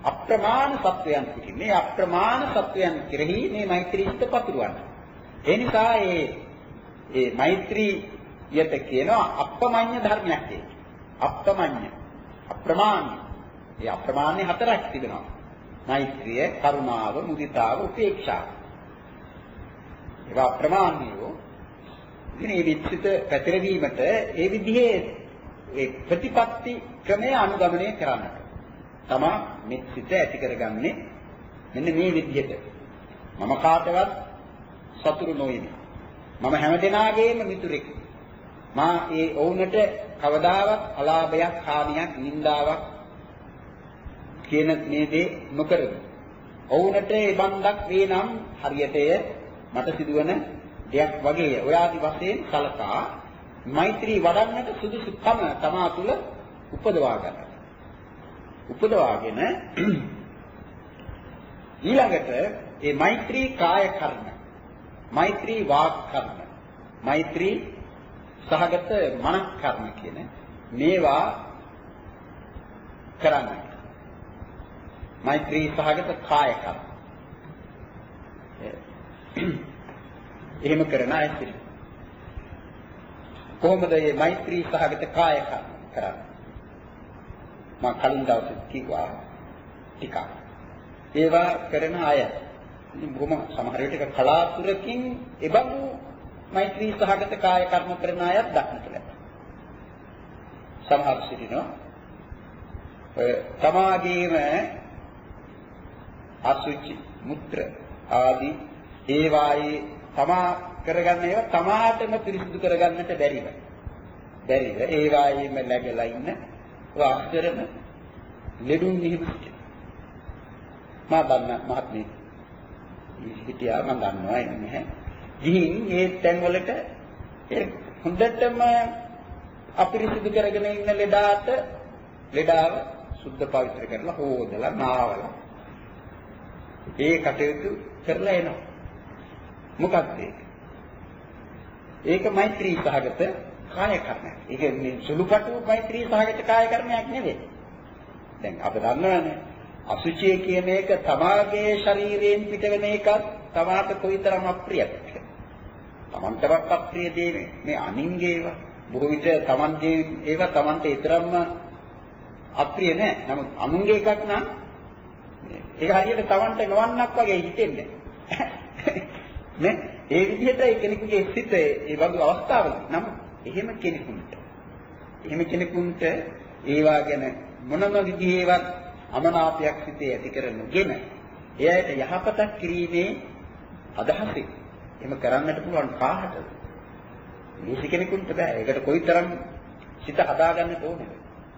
අප්‍රමාණ සත්වයන් සිටින. මේ අප්‍රමාණ සත්වයන් කෙරෙහි මේ මෛත්‍රී සිත පතුරවන්නේ. ඒ නිසා ඒ ඒ මෛත්‍රියට කියනවා අප්‍රමඤ්ඤ ධර්මයක් කියලා. අප්‍රමඤ්ඤ. අප්‍රමාණ්‍ය. ඒ අප්‍රමාණ්‍ය හතරක් තිබෙනවා. මෛත්‍රිය, කරුණාව, මුදිතාව, උපේක්ෂාව. ඒවා අප්‍රමාණ්‍යෝ. මේ විචිත පැතිරවීමට ඒ විදිහේ ඒ ප්‍රතිපත්ති ක්‍රමය අනුගමනය කරන්නට. තමා මේ සිත ඇති කරගන්නේ මෙන්න මේ විදිහට. මම කාටවත් සතුරු නොවෙමි. මම හැමදෙනාගේම මිතුරෙක්. මා ඒ ඔවුන්ට කවදාවත් අලාභයක්, හානියක්, නින්දාවක් කියන මේ දේ නොකරමි. ඔවුන්ට ඒ බන්දක් වේ නම් හරියට එය මට සිදුවන දෙයක් වගේ ඔය ආදි වශයෙන් සලකා මෛත්‍රී වඩන්නට සුදුසුකම තමා තුළ උපදවා ගන්න. උපදවාගෙන ඊළඟට මේ මෛත්‍රී කාය කර්ම, මෛත්‍රී වාක් කර්ම, මෛත්‍රී සහගත මනස් කර්ම කියන මේවා කරන්න. මෛත්‍රී සහගත කාය කර්ම. එහෙම කරන අය සිටින. කොහොමද මේ මෛත්‍රී සහගත කාය කර්ම කරන්නේ? මම කලින් දවසේ කිව්වා ටිකක්. ඒවා කරන අය බොහොම සමහර විටක කලාතුරකින් එබඳු මෛත්‍රී සහගත කාය කර්ම කරන අයත් දක්නට ලැබෙනවා. සමහර සිටිනවා ඔය තමාගේම අසුචි මුත්‍ර ආදී ඒවායේ තමා කරගන්න ඒවා තමාටම පිරිසිදු කරගන්නට බැරිව. බැරිව ඒවායේම läගලා ඉන්න වාස්තරම ලෙඩුන් නිහිම සිටින. මා දන්න මහත්මිය හිටියා මම දන්නවා එන්නේ නැහැ. ගිහින් ඒ තැන් වලට ඒ හොඳටම අපිරිසිදු කරගෙන ඉන්න ලෙඩාට ලෙඩාව සුද්ධ පවිත්‍ර කරලා හොදලා නාවලා ඒ කටයුතු කරලා එනවා. මොකක්ද ඒක? ඒක මෛත්‍රී සහගත කාය කර්මයක්. ඒක මේ සුළුපටු මෛත්‍රී සහගත කාය කර්මයක් නෙවෙයි. දැන් අප දන්නවනේ අසුචිය කියන එක තමාගේ ශරීරයෙන් පිටවෙන එකක් තමාට කොයිතරම් අප්‍රියද කියලා. තමන්ටවත් අප්‍රිය දේ මේ අනින්ගේ ඒවා බොහෝ විට තමන්ගේ ඒවා තමන්ට ඊතරම්ම අප්‍රිය නෑ. නමුත් අනුන්ගේ එකක් නම් ඒක හරියට තමන්ට නොවන්නක් වගේ හිතෙන්නේ. නේ? ඒ විදිහට කෙනෙකුගේ සිත ඒ වගේ අවස්ථාවල නම් එහෙම කෙනෙකුට එහෙම කෙනෙකුට ඒවා ගැන මොනම විදිහේවත් අමනාපයක් සිතේ ඇති කරනුගෙන එයාට යහපතක් කිරීමේ අදහසයි. එහෙම කරන්නට පුළුවන් කාටද? මේ කෙනෙකුට බෑ. ඒකට කොයිතරම් සිත හදාගන්න ඕනේද?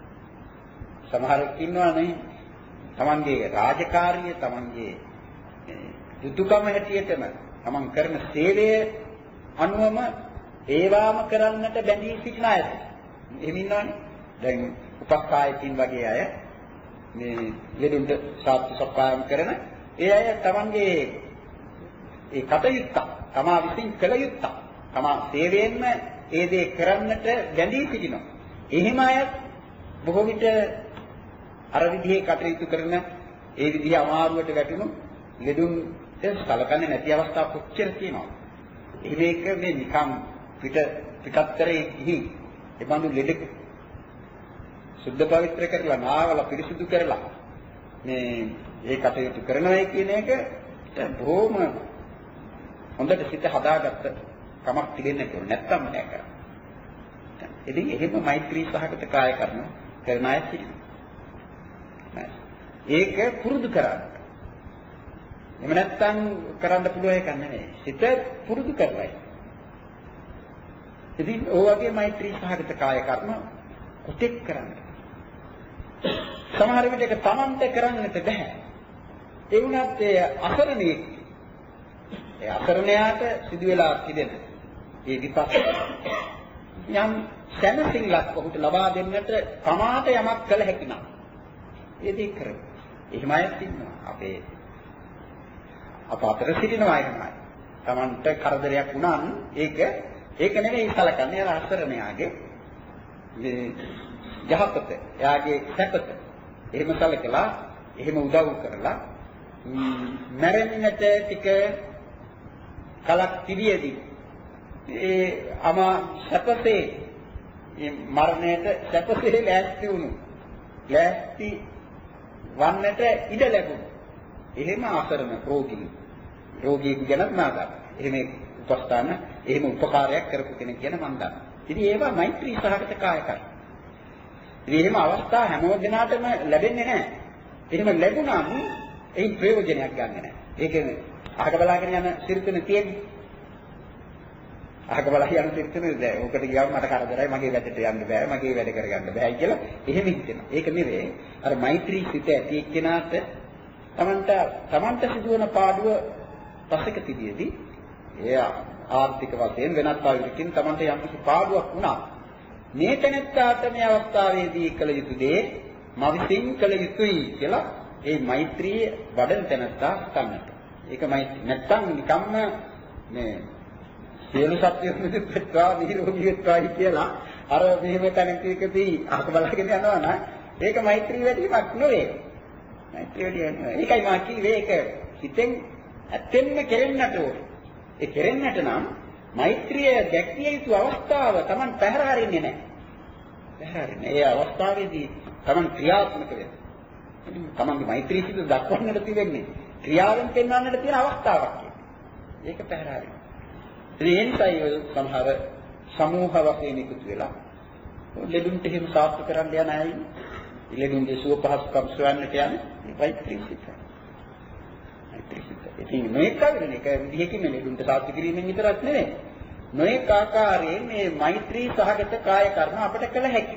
සමහරක් ඉන්නවා නේ තමන්ගේ රාජකාරිය තමන්ගේ යුතුයකම හැටියටම තමන් කරන සේවය අනුවම ඒවාම කරන්නට බැඳී සිටින අය. එහෙම ඉන්නවනේ. දැන් උපස්ථායකින් වගේ අය මේ ලෙඩුන්ට සාත්තු සප්පායම් කරන ඒ අය තමන්ගේ ඒ කටයුත්ත තමා විසින් කළ යුත්ත තමා සේවයෙන්ම ඒ දේ කරන්නට බැඳී සිටිනවා. එහෙම අය බොහෝ විට අර විදිහේ කටයුතු කරන ඒ විදිහ අමාරුවට වැටුණු ලෙඩුන්ට සලකන්නේ නැති අවස්ථා කොච්චර තියෙනවද? මේක මේ නිකම් පිට පිටත්තරේ ගිහින් ඒ බඳු ලෙඩක සුද්ධ පවිත්‍ර කරලා නාවලා පිරිසිදු කරලා මේ ඒ කටයුතු කරනවා කියන එක බොහොම හොඳට සිත හදාගත්ත කමක් තිබෙන්න ඕනේ. නැත්තම් නෑ කරන්නේ. ඉතින් එහෙම මෛත්‍රී සහගත කාය කරන කරන අය සිටිනවා. ඒක පුරුදු කරන්න. එහෙම නැත්තම් කරන්න පුළුවන් එකක් නෙමෙයි. සිත පුරුදු කරලා. ඉතින් ඔය වගේ මෛත්‍රී සහගත කාය කර්ම කොටෙක් කරන්න. සමහර විටක තමන්ට කරන්නට බෑ. ඒ වුණත් ඒ අසරණේ ඒ අසරණයාට සිදු වෙලා තිබෙන ඒ විපස්සක යම් සැනසෙල්ලක් ඔහුට ලබා දෙන්නට තමාට යමක් කළ හැකි නම් ඒ දේ කරමු. එහෙම අයත් ඉන්නවා. අපේ අප අතර සිටිනවා එහෙමයි. තමන්ට කරදරයක් වුණා නම් ඒක ඒක නෙවෙයි සලකන්නේ අර අසරණයාගේ මේ යහපත, එයාගේ සැපත. එහෙම සලකලා එහෙම උදව් කරලා මැරෙන්නට ටික කලක් තිබියදී ඒ අම සැපසේ මේ මරණයට සැපසේ ලෑස්ති වුණු ලෑස්ති වන්නට ඉඩ ලැබුණා. එහෙම අසරණ රෝගී රෝගී ගැනත් නාගා. එහෙම උපස්ථාන එහෙම උපකාරයක් කරපු කෙනෙක් ගැන මම දන්නවා. ඉතින් ඒවා මෛත්‍රී සහගත කායකයි. ඉතින් එහෙම අවස්ථා හැම දිනාටම ලැබෙන්නේ නැහැ. එහෙම ලැබුණාම ඒ ප්‍රයෝජනයක් ගන්න නැහැ. ඒ කියන්නේ අහක බලාගෙන යන සිරිතන තියෙන්නේ. අහක බලා යන සිරිතන දැන් උකට ගියාම මට කරදරයි මගේ වැඩට යන්න බෑ මගේ වැඩ කරගන්න බෑ කියලා එහෙම හිතෙනවා. ඒක නෙවෙයි අර මෛත්‍රී සිත ඇති එක්කෙනාට තමන්ට තමන්ට සිදුවන පාඩුව පසෙක තිබියදී ඒ ආර්ථික වශයෙන් වෙනත් පාඩුවකින් තමන්ට යම් කිසි පාඩුවක් වුණා. මේ තැනත්තාට මේ අවස්ථාවේදී කළ යුතු දේ මා විසින් කළ යුතුයි කියලා ඒ මෛත්‍රිය වඩන තැනත්තා ගන්නට. ඒකමයි නැත්තම් නිකම්ම මේ සියලු සත්‍යයන් පිටවා නිරෝගී වෙත්වායි කියලා අර මෙහෙම තැනකදී අහක බලාගෙන යනවා නම් ඒක මෛත්‍රී වැඩිමක් නෙවෙයි. මෛත්‍රී වැඩි නෙවෙයි. ඒකයි මා කිව්වේ ඒක හිතෙන් ඇත්තෙන්ම කෙරෙන්නට ඕනේ. ඒ කෙරෙන්නට නම් මෛත්‍රිය දැක්විය යුතු අවස්ථාව Taman පැහැර හරින්නේ නැහැ. පැහැර හරින්නේ. ඒ අවස්ථාවේදී Taman ක්‍රියාත්මක වෙනවා. තමන්ගේ මෛත්‍රී සිත දක්වන්නට තියෙන්නේ ක්‍රියාවෙන් පෙන්වන්නට තියෙන අවස්ථාවක් ඒක. ඒක පැහැරයි. ඉතින් එනිසායි සමහර සමූහ වශයෙන් එකතු වෙලා ලෙඩුන්ට එහෙම සාර්ථක කරන්න යන අය ලෙඩුන්ගේ සුව පහසුකම් සොයන්නට යන මෛත්‍රී සිත. මෛත්‍රී සිත. ඉතින් මේක වෙන එක විදිහකින් ලෙඩුන්ට සාර්ථක කිරීමෙන් විතරක් නෙවෙයි. නොඑක ආකාරයෙන් මේ මෛත්‍රී සහගත කාය කර්ම අපිට කළ හැකියි.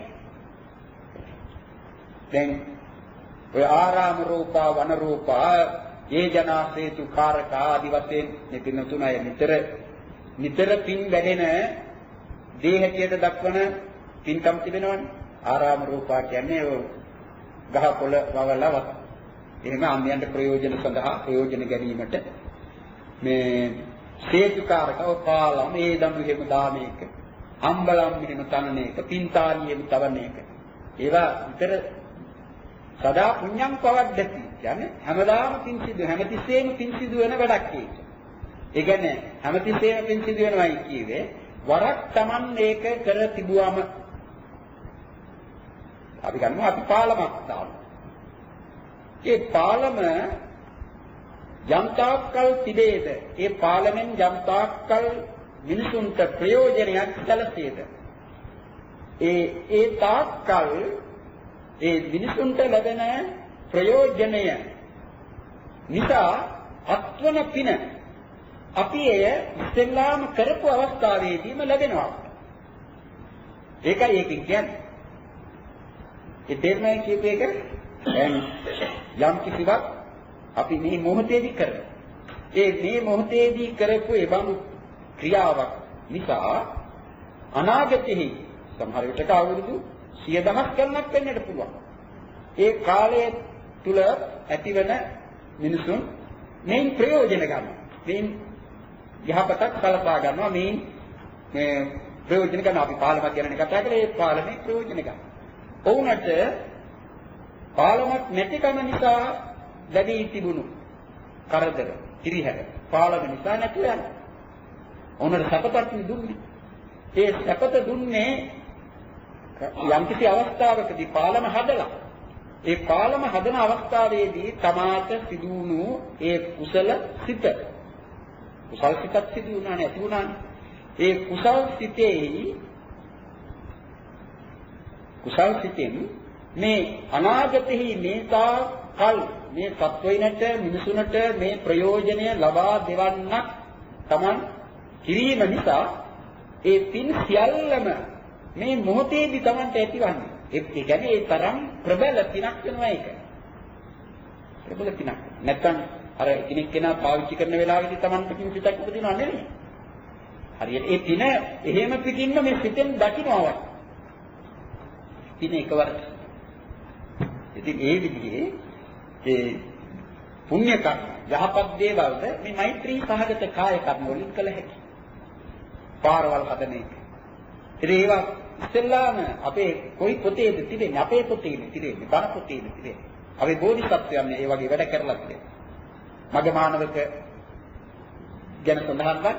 දැන් ඔය ආරාම රූපා වන රූපා ඒ ජනාසේතු කාරක ආදි වශයෙන් මේ පින තුනයි නිතර නිතර පින් වැඩෙන දේහතියට දක්වන පින්කම් තිබෙනවනේ. ආරාම රූපා කියන්නේ ගහ කොළ වවලවත් එහෙම අන්‍යයන්ට ප්‍රයෝජන සඳහා ප්‍රයෝජන ගැනීමට මේ සේතුකාරකව පාලම් ඒ දඬු එහෙම දාන එක අම්බලම් එහෙම තනන එක පින්තාලියෙම තවන එක ඒවා විතර සදා පුඤ්ඤං පවද්දති කියන්නේ හැමදාම පින් සිදු හැමතිස්සෙම පින් සිදු වෙන වැඩක් ඒක. ඒ කියන්නේ හැමතිස්සෙම පින් සිදු වෙනවයි කියවේ වරක් Taman මේක කර තිබුවම අපි ගන්නවා අපි පාලමක් දානවා. ඒ පාලම යම්තාක්කල් තිබේද ඒ පාලමෙන් යම්තාක්කල් මිනිසුන්ට ප්‍රයෝජනයක් සැලසේද ඒ ඒ තාක්කල් ඒ මිනිසුන්ට ලැබෙන ප්‍රයෝජනය නිසා අත්වන පින අපි එය ඉස්සෙල්ලාම කරපු අවස්ථාවේදීම ලැබෙනවා. ඒකයි ඒකෙන් කියන්නේ. ඒ තේරුණා කියපු එක දැන් යම් කිසිවක් අපි මේ මොහොතේදී කරන. ඒ මේ මොහොතේදී කරපු ඒ බඳු ක්‍රියාවක් නිසා අනාගතෙහි සමහර විටක අවුරුදු සිය දහස් ගණනක් වෙන්නට පුළුවන්. ඒ කාලය තුල ඇතිවන මිනිසුන් මේ ප්‍රයෝජන ගන්නවා. මේ යහපතක් සලසා ගන්නවා. මේ මේ ප්‍රයෝජන ගන්න අපි පාලමක් ගැන කතා කරේ ඒ පාලමේ ප්‍රයෝජන ගන්න. ඔවුන්ට පාලමක් නැතිකම නිසා ලැබී තිබුණු කරදර, කිරිහැර පාලම නිසා නැති යනවා. ඔවුන්ට සැපපත් දුන්නේ. ඒ සැපත දුන්නේ යම්කිසි අවස්ථාවකදී පාලම හදලා ඒ පාලම හදන අවස්ථාවේදී තමාට සිදු වුණු ඒ කුසල සිත කුසල සිතක් සිදු වුණා නැති වුණානේ ඒ කුසල සිතේයි කුසල සිතෙන් මේ අනාගතෙහි මේතා කල් මේ සත්වයිනට මිනිසුන්ට මේ ප්‍රයෝජනය ලබා දෙවන්නක් Taman කිරීම නිසා ඒ පින් සියල්ලම මේ මොහොතේදී Tamanට ඇතිවන්නේ. ඒ කියන්නේ ඒ තරම් ප්‍රබල පිනක් වෙනවා ඒක. ප්‍රබල පිනක්. නැත්තම් අර කෙනෙක් කෙනා පාවිච්චි කරන වෙලාවෙදී Tamanට පින් සිතක් උපදිනව නෙවෙයි. හරියට ඒ පින එහෙම පිටින්ම මේ සිතෙන් දකින්නවා. පින එකවර. ඉතින් ඒ විදිහේ ඒ පුණ්‍ය කර්ම යහපත් දේවල්ද මේ මෛත්‍රී සහගත කාය කර්ම වලින් කළ හැකියි. පාරවල් හදන එක. ඉතින් ඒවා ඉස්සෙල්ලාම අපේ කොයි පොතේද තිබෙන්නේ අපේ පොතේද තිබෙන්නේ බණ පොතේද තිබෙන්නේ අපි බෝධිසත්වයන් මේ වගේ වැඩ කරලා තියෙනවා. මගේ මානවක ගැන සඳහන් වත්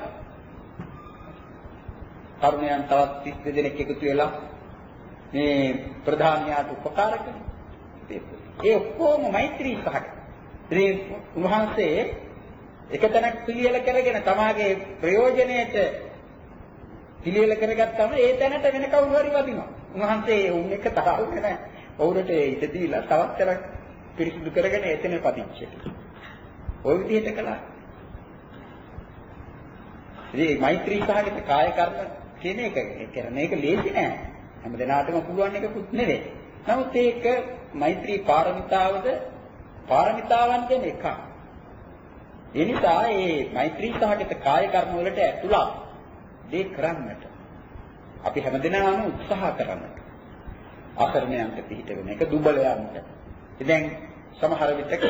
තරුණයන් තවත් තිස් දෙනෙක් එකතු වෙලා මේ ප්‍රධානියාට උපකාර කරනවා. ඒ ඔක්කොම මෛත්‍රී සහගත. ඉතින් උන්වහන්සේ එකතැනක් පිළියෙල කරගෙන තමාගේ ප්‍රයෝජනයට පිළියෙල කරගත්තාම ඒ තැනට වෙන කවුරු හරි වදිනවා. උන්වහන්සේ උන් එක තරහු නැහැ. ඔවුන්ට ඉඩ දීලා තවත් තරක් පිරිසිදු කරගෙන එතන පදිච්චේ. ඔය විදිහට කළා. ඉතින් මෛත්‍රී සහගත කාය කර්ම කියන එක කරන එක ලේසි නෑ. හැම දිනාටම පුළුවන් එකකුත් නෙවෙයි. නමුත් ඒක මෛත්‍රී පාරමිතාවද පාරමිතාවන්ගෙන් එකක්. ඒ නිසා මේ මෛත්‍රී සහගත කාය කර්ම වලට ඇතුළත් දෙය කරන්නට අපි හැමදෙනාම උත්සාහ කරන්නට. අකරණයන්ට පිට වෙන එක දුබලයන්ට. ඉතින් සමහර විටක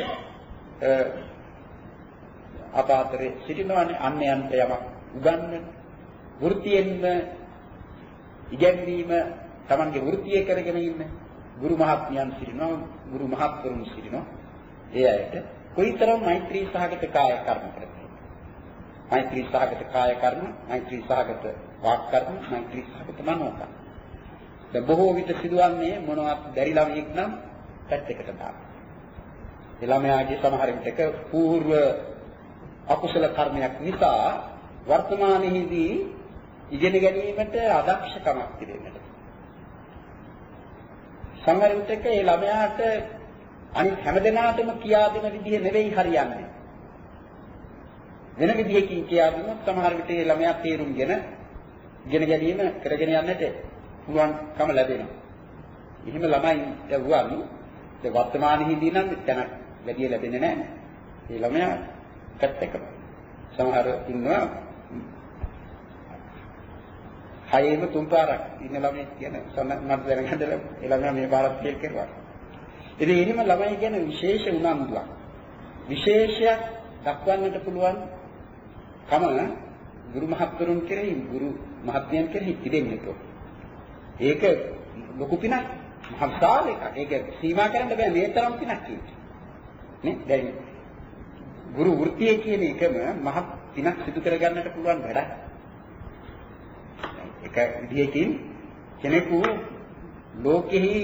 අපාතරේ සිටිනවානේ අන්‍යයන්ට යමක් උගන්වන වෘත්තියෙන්ම ඉගැන්වීම තමන්ගේ වෘත්තිය කරගෙන ඉන්න ගුරු මහත්මියන් සිටිනවා ගුරු මහත්වරුන් සිටිනවා ඒ අයට කොයිතරම් මෛත්‍රී සහගත කාය කර්ම කරන්නේ මෛත්‍රී සහගත කාය කර්ම මෛත්‍රී සහගත වාක් කර්ම මෛත්‍රී සහගත මනෝ කර්ම දැන් බොහෝ විට සිදුවන්නේ මොනවත් බැරි ළමෙක් නම් පැත්තකට දාන ඒ ළමයාගේ සමහර විටක పూర్ව අකුසල කර්මයක් නිසා වර්තමානයේදී ඉගෙන ගැනීමට අදක්ෂකමක් තිබෙන්නට. සමහර විටක ඒ ළමයාට අනිත් හැමදෙනාටම කියා දෙන විදිහ නෙවෙයි හරියන්නේ. වෙන විදිහකින් කියා දුන්නොත් සමහර විට ඒ ළමයා තේරුම්ගෙන ඉගෙන ගැනීම කරගෙන යන්නට පුළුවන්කම ලැබෙනවා. එහෙම ළමයින්ට වුවන් ඒ වර්තමානයේදී නම් දැනක් වැඩි ලැබෙන්නේ නැහැ. ඒ ළමයා පැත්තක සමහර ඉන්නවා හයේම තුන් පාරක් ඉන්න ළමයි කියන මට දැනගන්න ඒ ළමයා මේ පාරක් තේල් කරුවා. ඉතින් එහෙම ළමයි කියන විශේෂ උනන්දුවක් විශේෂයක් දක්වන්නට පුළුවන් කම ගුරු මහත්වරුන් කෙරෙහි ගුරු මහත්මයන් කෙරෙහි තිබෙන්නට. ඒක ලොකු පිනක් මහත්සාල එකක්. ඒක සීමා කරන්න බෑ මේ තරම් පිනක් කියන්නේ. නේ දැන් ගුරු වෘත්තිය කියන එකම මහත් පිනක් සිදු කරගන්නට පුළුවන් වැඩක්. ඒක විදිහකින් කෙනෙකු ලෝකෙහි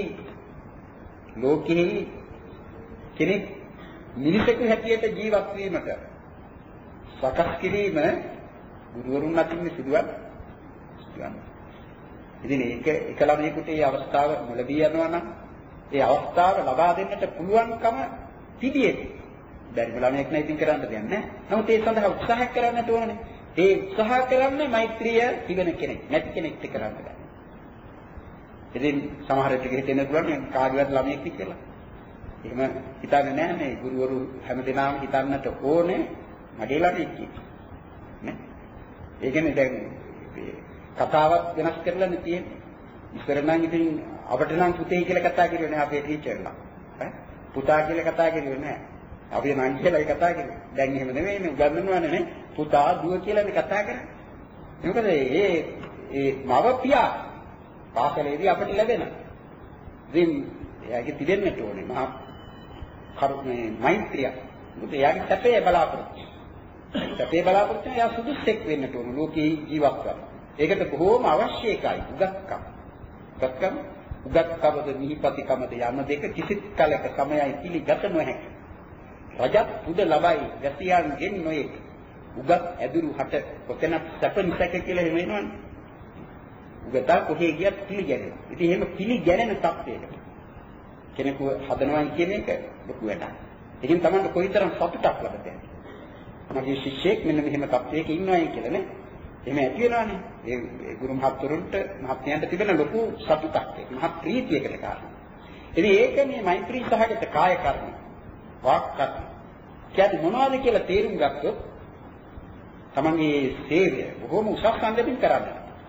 ලෝකෙහි කෙනෙක් මිනිසෙකු හැටියට ජීවත් වීමට සකස් කිරීම ගුරුවරුන් අතින් සිදුවන සිදුවන. ඉතින් ඒක එක ළමයෙකුට මේ අවස්ථාව නොලැබී යනවා නම් ඒ අවස්ථාව ලබා දෙන්නට පුළුවන්කම තිබියදී බැරි ළමයෙක් නම් ඉතින් කරන්න දෙයක් නැහැ. නමුත් ඒ සඳහා උත්සාහ කරන්නට ඕනේ. ඒ උත්සාහ කරන්නේ මෛත්‍රිය තිබෙන කෙනෙක්. නැති කෙනෙක්ට කරන්න බෑ. ඉතින් සමහර විට හිතෙන්න පුළුවන් කාගේවත් ළමයෙක් කියලා. එහෙම හිතන්නේ නැහැ මේ ගුරුවරු හැමදෙනාම හිතන්නට ඕනේ මගේ ළමයෙක් කියලා. නේ? ඒ කියන්නේ දැන් කතාවක් වෙනස් කරලානේ තියෙන්නේ. ඉස්සර නම් ඉතින් අපිට නම් පුතේ කියලා කතා කරුවේ නැහැ අපේ ටීචර්ලා. ඈ පුතා කියලා කතා කරුවේ නැහැ. අපි නම් කියලායි කතා කරන්නේ. දැන් එහෙම නෙමෙයි නේ උගන්වනවානේ නේ. පුතා දුව කියලානේ කතා කරන්නේ. මොකද ඒ ඒ මව පියා පාසලේදී අපිට ලැබෙනවා. ඉතින් එයාගේ තිබෙන්නට ඕනේ මහා කරුණේ මෛත්‍රිය. මොකද එයාගේ සැපේ බලාපොරොත්තු. සැපේ බලාපොරොත්තු එයා සුදුස්සෙක් වෙන්නට ඕන ලෝකේ ජීවත් වෙන්න. ඒකට බොහෝම අවශ්‍ය එකයි උගත්කම. උගත්කම උගත්කමද නිහිපතිකමද යන දෙක කිසිත් කලක සමයයි පිළිගත නොහැකි. රජත් පුද ලබයි ගැසියන්ගෙන් නොයේ. උගත් ඇදුරු හට කොතැනක් සැප නිසක කියලා එහෙම වෙනවනේ. උගතා කොහේ ගියත් පිළිගැනෙනවා. ඉතින් එහෙම පිළිගැනෙන තත්ත්වයකට කෙනෙකු හදනවා කියන එක ලොකු වැඩක්. ඒකෙන් තමයි කොයිතරම් සතුටක් ලබන්නේ. මගේ ශිෂ්‍යෙක් මෙන්න මෙහෙම තත්ත්වයක ඉන්නවයි කියලා නේ. එහෙම ඇති වෙනවානේ. ඒ ගුරු මහත්වරුන්ට මහත්යන්ට තිබෙන ලොකු සතුටක් ඒක. මහත් ප්‍රීතියකට කාරණා. ඉතින් ඒක මේ මෛත්‍රී සහගත කාය කර්ම. වාක් කර්ම. කියන්නේ මොනවද කියලා තේරුම් ගත්තොත් තමන්ගේ සේවය බොහොම උසස් අන්දමින් කරන්න.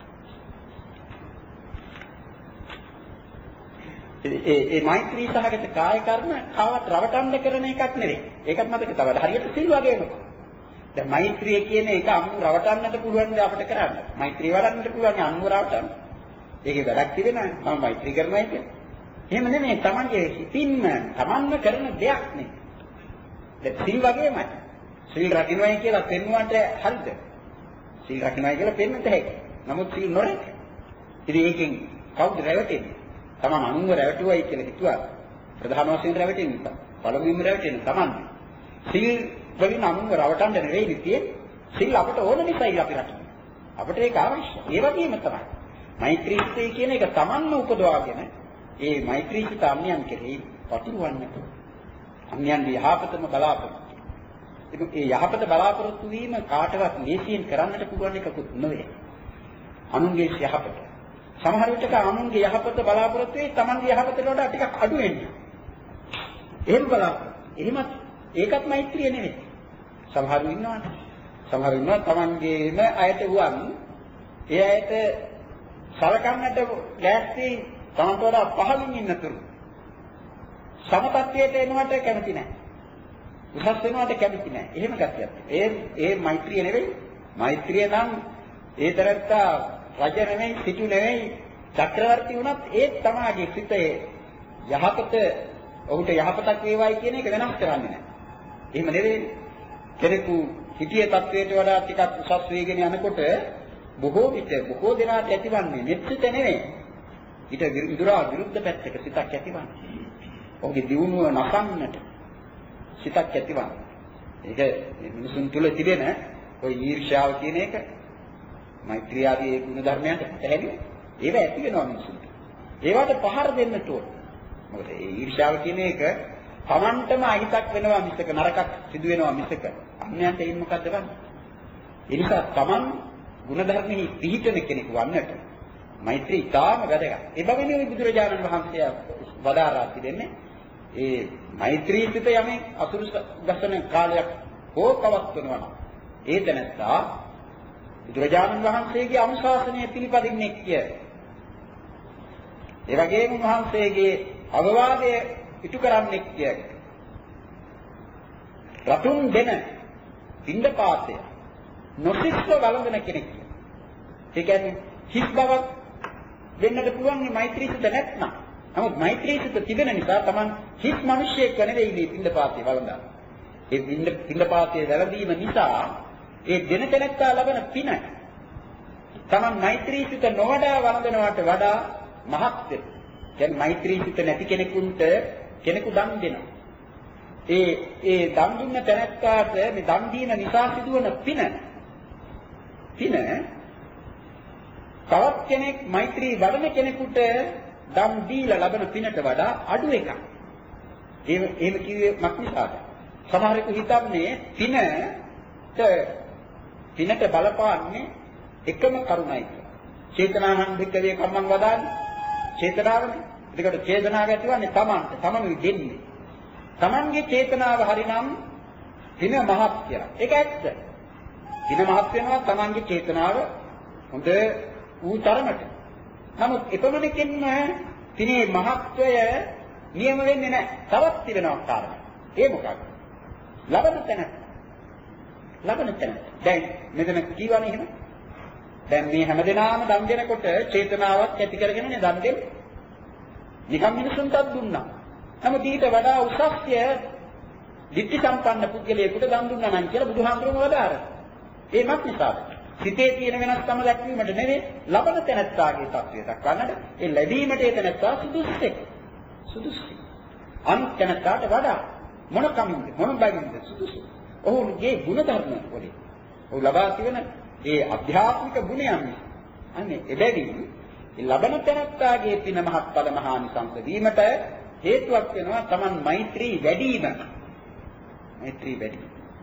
ඒ ඒ මෛත්‍රී සහගත කාය කර්ම කවත් රවටන්න කරන එකක් නෙවෙයි. ඒකත් මතක තවද හරියට සිල් වගේ වෙනවා. දැන් මෛත්‍රිය කියන එක අම්මු රවටන්නට පුළුවන් ද අපිට කරන්න. මෛත්‍රිය වඩන්නට පුළුවන් අම්මු රවටන්න. ඒකේ වැඩක් තිබෙනවා. මම මෛත්‍රී කරනවා කියන්නේ. එහෙම නෙමෙයි තමන්ගේ හිතින්ම තමන්ම කරන දෙයක් නේ. දැන් සිල් වගේමයි. සිල් රකින්නයි කියලා පෙන්වන්නට හරිද? සිල් රකින්නයි කියලා පෙන්වන්නට හැකියි. නමුත් සිල් නොරැක. ඉතින් ඒකෙන් කවුද රැවටෙන්නේ? තමන් අනුන්ව රැවටුවයි කියලා හිතුවා. ප්‍රධාන වශයෙන් රැවටෙන්නේ තමයි. පළමුවෙන්ම රැවටෙන්නේ තමන්යි. සිල් වලින් අනුන්ව රවටන්න නෙවෙයි තියෙන්නේ. සිල් අපට ඕන නිසායි අපි රකින්නේ. අපට ඒක අවශ්‍යයි. ඒ වගේම තමයි. මෛත්‍රී සිතේ කියන එක තමන්ම උපදවාගෙන ඒ මෛත්‍රී සිත අන්‍යයන් කෙරෙහි පතුරවන්නට. අන්‍යයන්ගේ යහපතම බලාපොරොත්තු. ඉතින් ඒ යහපත බලාපොරොත්තු වීම කාටවත් ලේසියෙන් කරන්නට පුළුවන් එකකුත් නෙවෙයි. අනුන්ගේ යහපත. සමහර විටක අනුන්ගේ යහපත බලාපොරොත්තු වෙයි තමන්ගේ යහපතට වඩා ටිකක් අඩු වෙන්නේ. එහෙම බලාපොරොත්තු. එහෙමත් ඒකත් මෛත්‍රිය නෙවෙයි. සමහරු ඉන්නවනේ. සමහරු ඉන්නවා තමන්ගේම අයට වුවන් ඒ අයට සලකන්නට ලෑස්ති තමන්ට වඩා පහළින් ඉන්නතුරු. සමතත්වයට එනවට කැමති නැහැ. උසස් වෙනවට කැමති නැහැ. එහෙම ගැතියක්. ඒ ඒ මෛත්‍රිය නෙවෙයි. මෛත්‍රිය නම් ඒ තරත්තා රජ නෙවෙයි, සිටු නෙවෙයි, චක්‍රවර්ති වුණත් ඒ තමාගේ සිතේ යහපත ඔහුට යහපතක් වේවායි කියන එක වෙනස් කරන්නේ නැහැ. එහෙම නෙවෙයි. කෙනෙකු හිතියේ තත්වයට වඩා ටිකක් උසස් වේගෙන යනකොට බොහෝ විට බොහෝ දෙනාට ඇතිවන්නේ මෙච්චිත නෙවෙයි. ඊට විදුරා විරුද්ධ පැත්තක සිතක් ඇතිවන්නේ. ඔහුගේ දියුණුව නසන්නට සිතක් ඇතිවන්නේ. ඒක මිනිසුන් තුල තිබෙන ওই ඊර්ෂ්‍යාව කියන එක මෛත්‍රී ආදී ඒ ගුණ ධර්මයන්ට පැහැදිලි. ඒව ඇති වෙනවා මිනිසුන්ට. ඒවට පහර දෙන්නට ඕන. මොකද ඒ ඊර්ෂ්‍යාව කියන එක තමන්ටම අහිතක් වෙනවා මිසක නරකක් සිදු වෙනවා මිසක අන්‍යයන්ට ඒක මොකද්ද කරන්නේ? ඒ නිසා තමන් ගුණ ධර්මෙහි පිහිටන කෙනෙකු වන්නට මෛත්‍රී ඉතාම වැදගත්. ඒ බැවින් බුදුරජාණන් වහන්සේ වදාරා තිබෙන්නේ ඒ මෛත්‍රී සිත යමේ අසුරු ගසන කාලයක් හෝ පවත්වනවා නම් ඒ දැනත්තා බුදුරජාණන් වහන්සේගේ අනුශාසනය පිළිපදින්නේ කිය. ඒ වගේම වහන්සේගේ අවවාදය ඉටු කරන්නේ කිය. රතුන් දෙන පින්ඩපාතය නොසිස්ව වළඳන කෙනෙක්. ඒ කියන්නේ හිස් බවක් දෙන්නට පුළුවන් මේ මෛත්‍රී සිත නැත්නම්. නමුත් මෛත්‍රී සිත තිබෙන නිසා Taman හිස් මිනිසෙක් නෙවෙයි මේ පින්ඩපාතය වළඳන්නේ. ඒ පින්ඩපාතයේ වැළඳීම නිසා ඒ දෙන තැනැත්තා ලබන පින Taman මෛත්‍රී සිත නොවඩා වළඳනවට වඩා මහත් වෙනවා. කියන්නේ මෛත්‍රී සිත නැති කෙනෙකුට කෙනෙකු දන් දෙනවා. ඒ ඒ දන් දුන්න තැනැත්තාට මේ දන් දීම නිසා සිදුවන පින පින තවත් කෙනෙක් මෛත්‍රී වඩන කෙනෙකුට දන් දීලා ලබන පිනට වඩා අඩු එකක්. එහෙම එහෙම කිව්වේ මක් නිසාද? සමහරෙකු හිතන්නේ පිනට පිනට බලපාන්නේ එකම කරුණයි කියලා. චේතනානං භික්ඛවේ කම්මං වදාන්නේ චේතනාවනේ. ඒකට චේතනාව ඇතිවන්නේ තමන්ට. තමනුයි දෙන්නේ. තමන්ගේ චේතනාව හරිනම් පින මහත් කියලා. ඒක ඇත්ත. පින මහත් වෙනවා තමන්ගේ චේතනාව හොඳ ඌ තරමට. නමුත් එපමණකින්ම පිනේ මහත්වය නියම වෙන්නේ නැහැ. තවත් තිබෙනවා කාරණා. ඒ මොකක්ද? ලබන තැන. ලබන තැන. දැන් මෙතන කියවනේ එහෙම. දැන් මේ හැමදෙනාම දන් දෙනකොට චේතනාවක් ඇති කරගෙනනේ දන් දෙන්නේ. නිකම් මිනිසුන්ටත් දුන්නා. නමුත් ඊට වඩා උසස්ය ධිට්ඨි සම්පන්න පුද්ගලයෙකුට දන් දුන්නා නම් කියලා බුදුහාමුදුරුවෝ වදාරා. ඒමත් නිසාද? සිතේ තියෙන වෙනස්කම දැක්වීමට නෙවෙයි ලබන තැනැත්තාගේ தත්ත්වය දක්වන්නට ඒ ලැබීමට ඒ තැනැත්තා සුදුසුසෙක්. සුදුසුයි. අනිත් තැනැත්තාට වඩා මොන කමින්ද මොන බැගින්ද සුදුසු. ඔහුගේ ගුණ ධර්ම වලින් ඔහු ලබා තිබෙන ඒ අධ්‍යාත්මික ගුණයන් අනේ එබැවින් ලබන තැනැත්තාගේ පින මහත්ඵල මහානිසංස වීමට හේතුවක් වෙනවා Taman මෛත්‍රී වැඩිම. මෛත්‍රී වැඩි.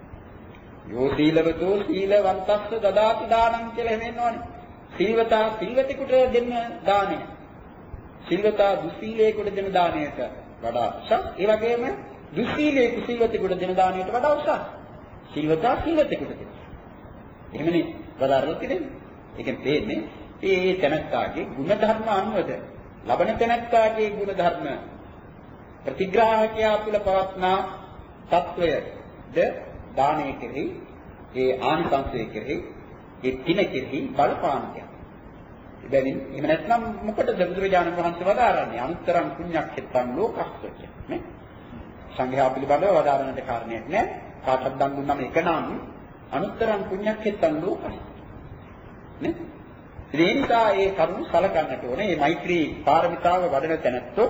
යෝ සීලවතෝ සීලවන්තස්ස දදාති දානං කියලා එවෙන්නවනේ. සීලවතා සීලවතෙකුට දෙන්න දානය. සීලවතා දුස්සීලයෙකුට දෙන දානයට වඩා උසස්. ඒ වගේම දුස්සීලයෙකු සීලවතෙකුට දෙන දානයට වඩා උසස්. සීලවතා සීලවතෙකුට දෙන. එහෙමනේ වදාරලා තියෙන්නේ. ඒකෙන් තේන්නේ ඒ තැනැත්තාගේ ගුණ ධර්ම අනුවද ලබන තැනැත්තාගේ ගුණ ධර්ම ප්‍රතිග්‍රාහකයා තුළ පවත්නා తত্ত্বයද දානයේ කෙරෙහි ඒ ආනිසංසයේ කෙරෙහි ඒ පින කෙරෙහි බලපාන දෙයක්. ඉතින් එහෙම නැත්නම් මොකටද බුදුරජාණන් වහන්සේ වදාරන්නේ අනුත්තරං පුඤ්ඤක්ඛෙත්තං ලෝකස්සච නේ? සංඝයා පිළිබඳව වදාරන්නට කාරණයක් නෑ. කාටවත් දන් දුන්නම එක නම් අනුත්තරං පුඤ්ඤක්ඛෙත්තං ලෝකස්සච නේ? ඒ නිසා ඒ කරුණු සලකන්නට ඕනේ. මේ මෛත්‍රී පාරමිතාව වඩන තැනැත්තෝ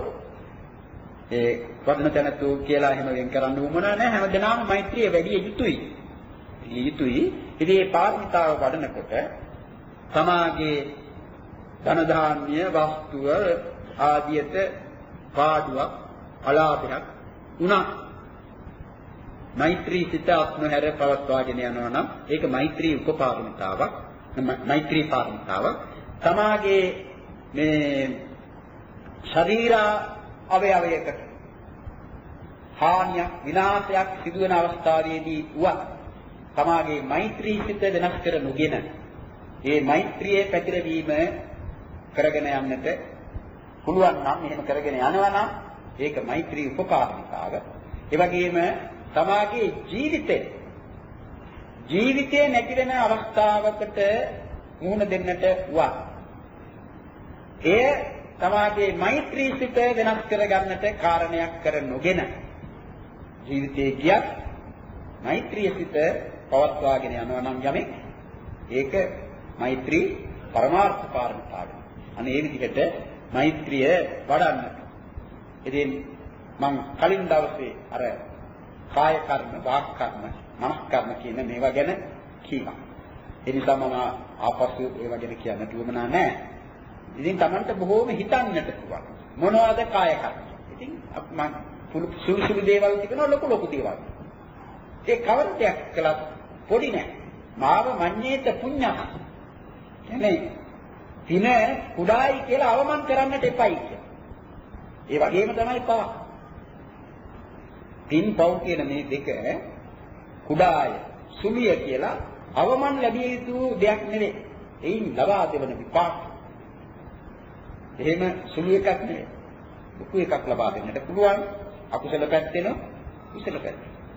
ඒ වඩන තැනැත්තෝ කියලා එහෙම වෙන් කරන්න උවමන නැහැ. හැමදෙනාම මෛත්‍රිය වැඩි යුතුයි. යුතුයි. ඉතින් මේ පාරමිතාව වඩනකොට තමාගේ ධන ධාන්‍ය වස්තුව ආදියට පාඩුවක් අලාභයක් උනා මෛත්‍රී සිත අත්නොහැර පවත්වාගෙන යනවා නම් ඒක මෛත්‍රී උපපාරමිතාවක්. මෛත්‍රී පාරමිතාවක්. තමාගේ මේ ශරීර අවයවයකට හානියක් විනාශයක් සිදුවන අවස්ථාවේදී වුවත් තමාගේ මෛත්‍රී සිත වෙනස් කර නොගෙන ඒ මෛත්‍රියේ පැතිරවීම කරගෙන යන්නට පුළුවන් නම් එහෙම කරගෙන යනවා නම් ඒක මෛත්‍රී උපකාරමිතාව. ඒ වගේම තමාගේ ජීවිතේ ජීවිතේ නැති වෙන අවස්ථාවකට මුහුණ දෙන්නට වත් එය තමාගේ මෛත්‍රී සිත වෙනස් කරගන්නට කාරණයක් කර නොගෙන ජීවිතේ ගියත් මෛත්‍රී සිත පවත්වාගෙන යනවා නම් යමෙක් ඒක මෛත්‍රී පරමාර්ථ පාරමිතාව. අනේ මේ විදිහට මෛත්‍රිය වඩන්න. ඉතින් මම කලින් දවසේ අර කාය කර්ම, වාක් කර්ම, මනස් කර්ම කියන මේවා ගැන කීවා. ඒ නිසා මම ආපසු ඒවා ගැන කියන්න උවමනා නැහැ. ඉතින් Tamanට බොහෝම හිතන්නට පුළුවන්. මොනවද කාය කර්ම? ඉතින් මම සුළු සුළු දේවල් කියනවා ලොකු ලොකු දේවල්. ඒ කවර දෙයක් කළත් පොඩි නෑ. මාව මඤ්ඤේත පුඤ්ඤහ. එනේ තින කුඩායි කියලා අවමන් කරන්නට එපයි කියලා. ඒ වගේම තමයි පව. තින් පව් කියන මේ දෙක කුඩාය සුමිය කියලා අවමන් ලැබිය යුතු දෙයක් නෙවෙයි. එයින් ලබා දෙවන විපාක. එහෙම සුළු එකක් නෙවෙයි. ලොකු එකක් ලබා දෙන්නට පුළුවන්. අකුසල පැත්තෙන කුසල පැත්ත.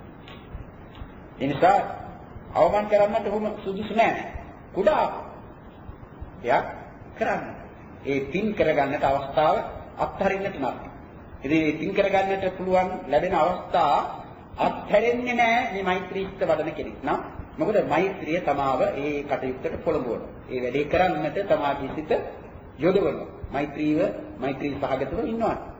ඒ නිසා අවමන් කරන්නට උම සුදුසු නෑ. කුඩා දෙයක් කරන්න. ඒ තින් කරගන්නට අවස්ථාව අත්හරින්නට නැති. ඉතින් මේ තින් කරගන්නට පුළුවන් ලැබෙන අවස්ථා අත්හැරෙන්නේ නෑ මේ මෛත්‍රීස්ත වඩන කෙනෙක් නම්. මොකද මෛත්‍රිය තමාව ඒ කටයුත්තට පොළඹවනවා. ඒ වැඩේ කරන්නට තමාගේ සිත යොදවනවා. මෛත්‍රීව මෛත්‍රී සහගතව ඉන්නවා.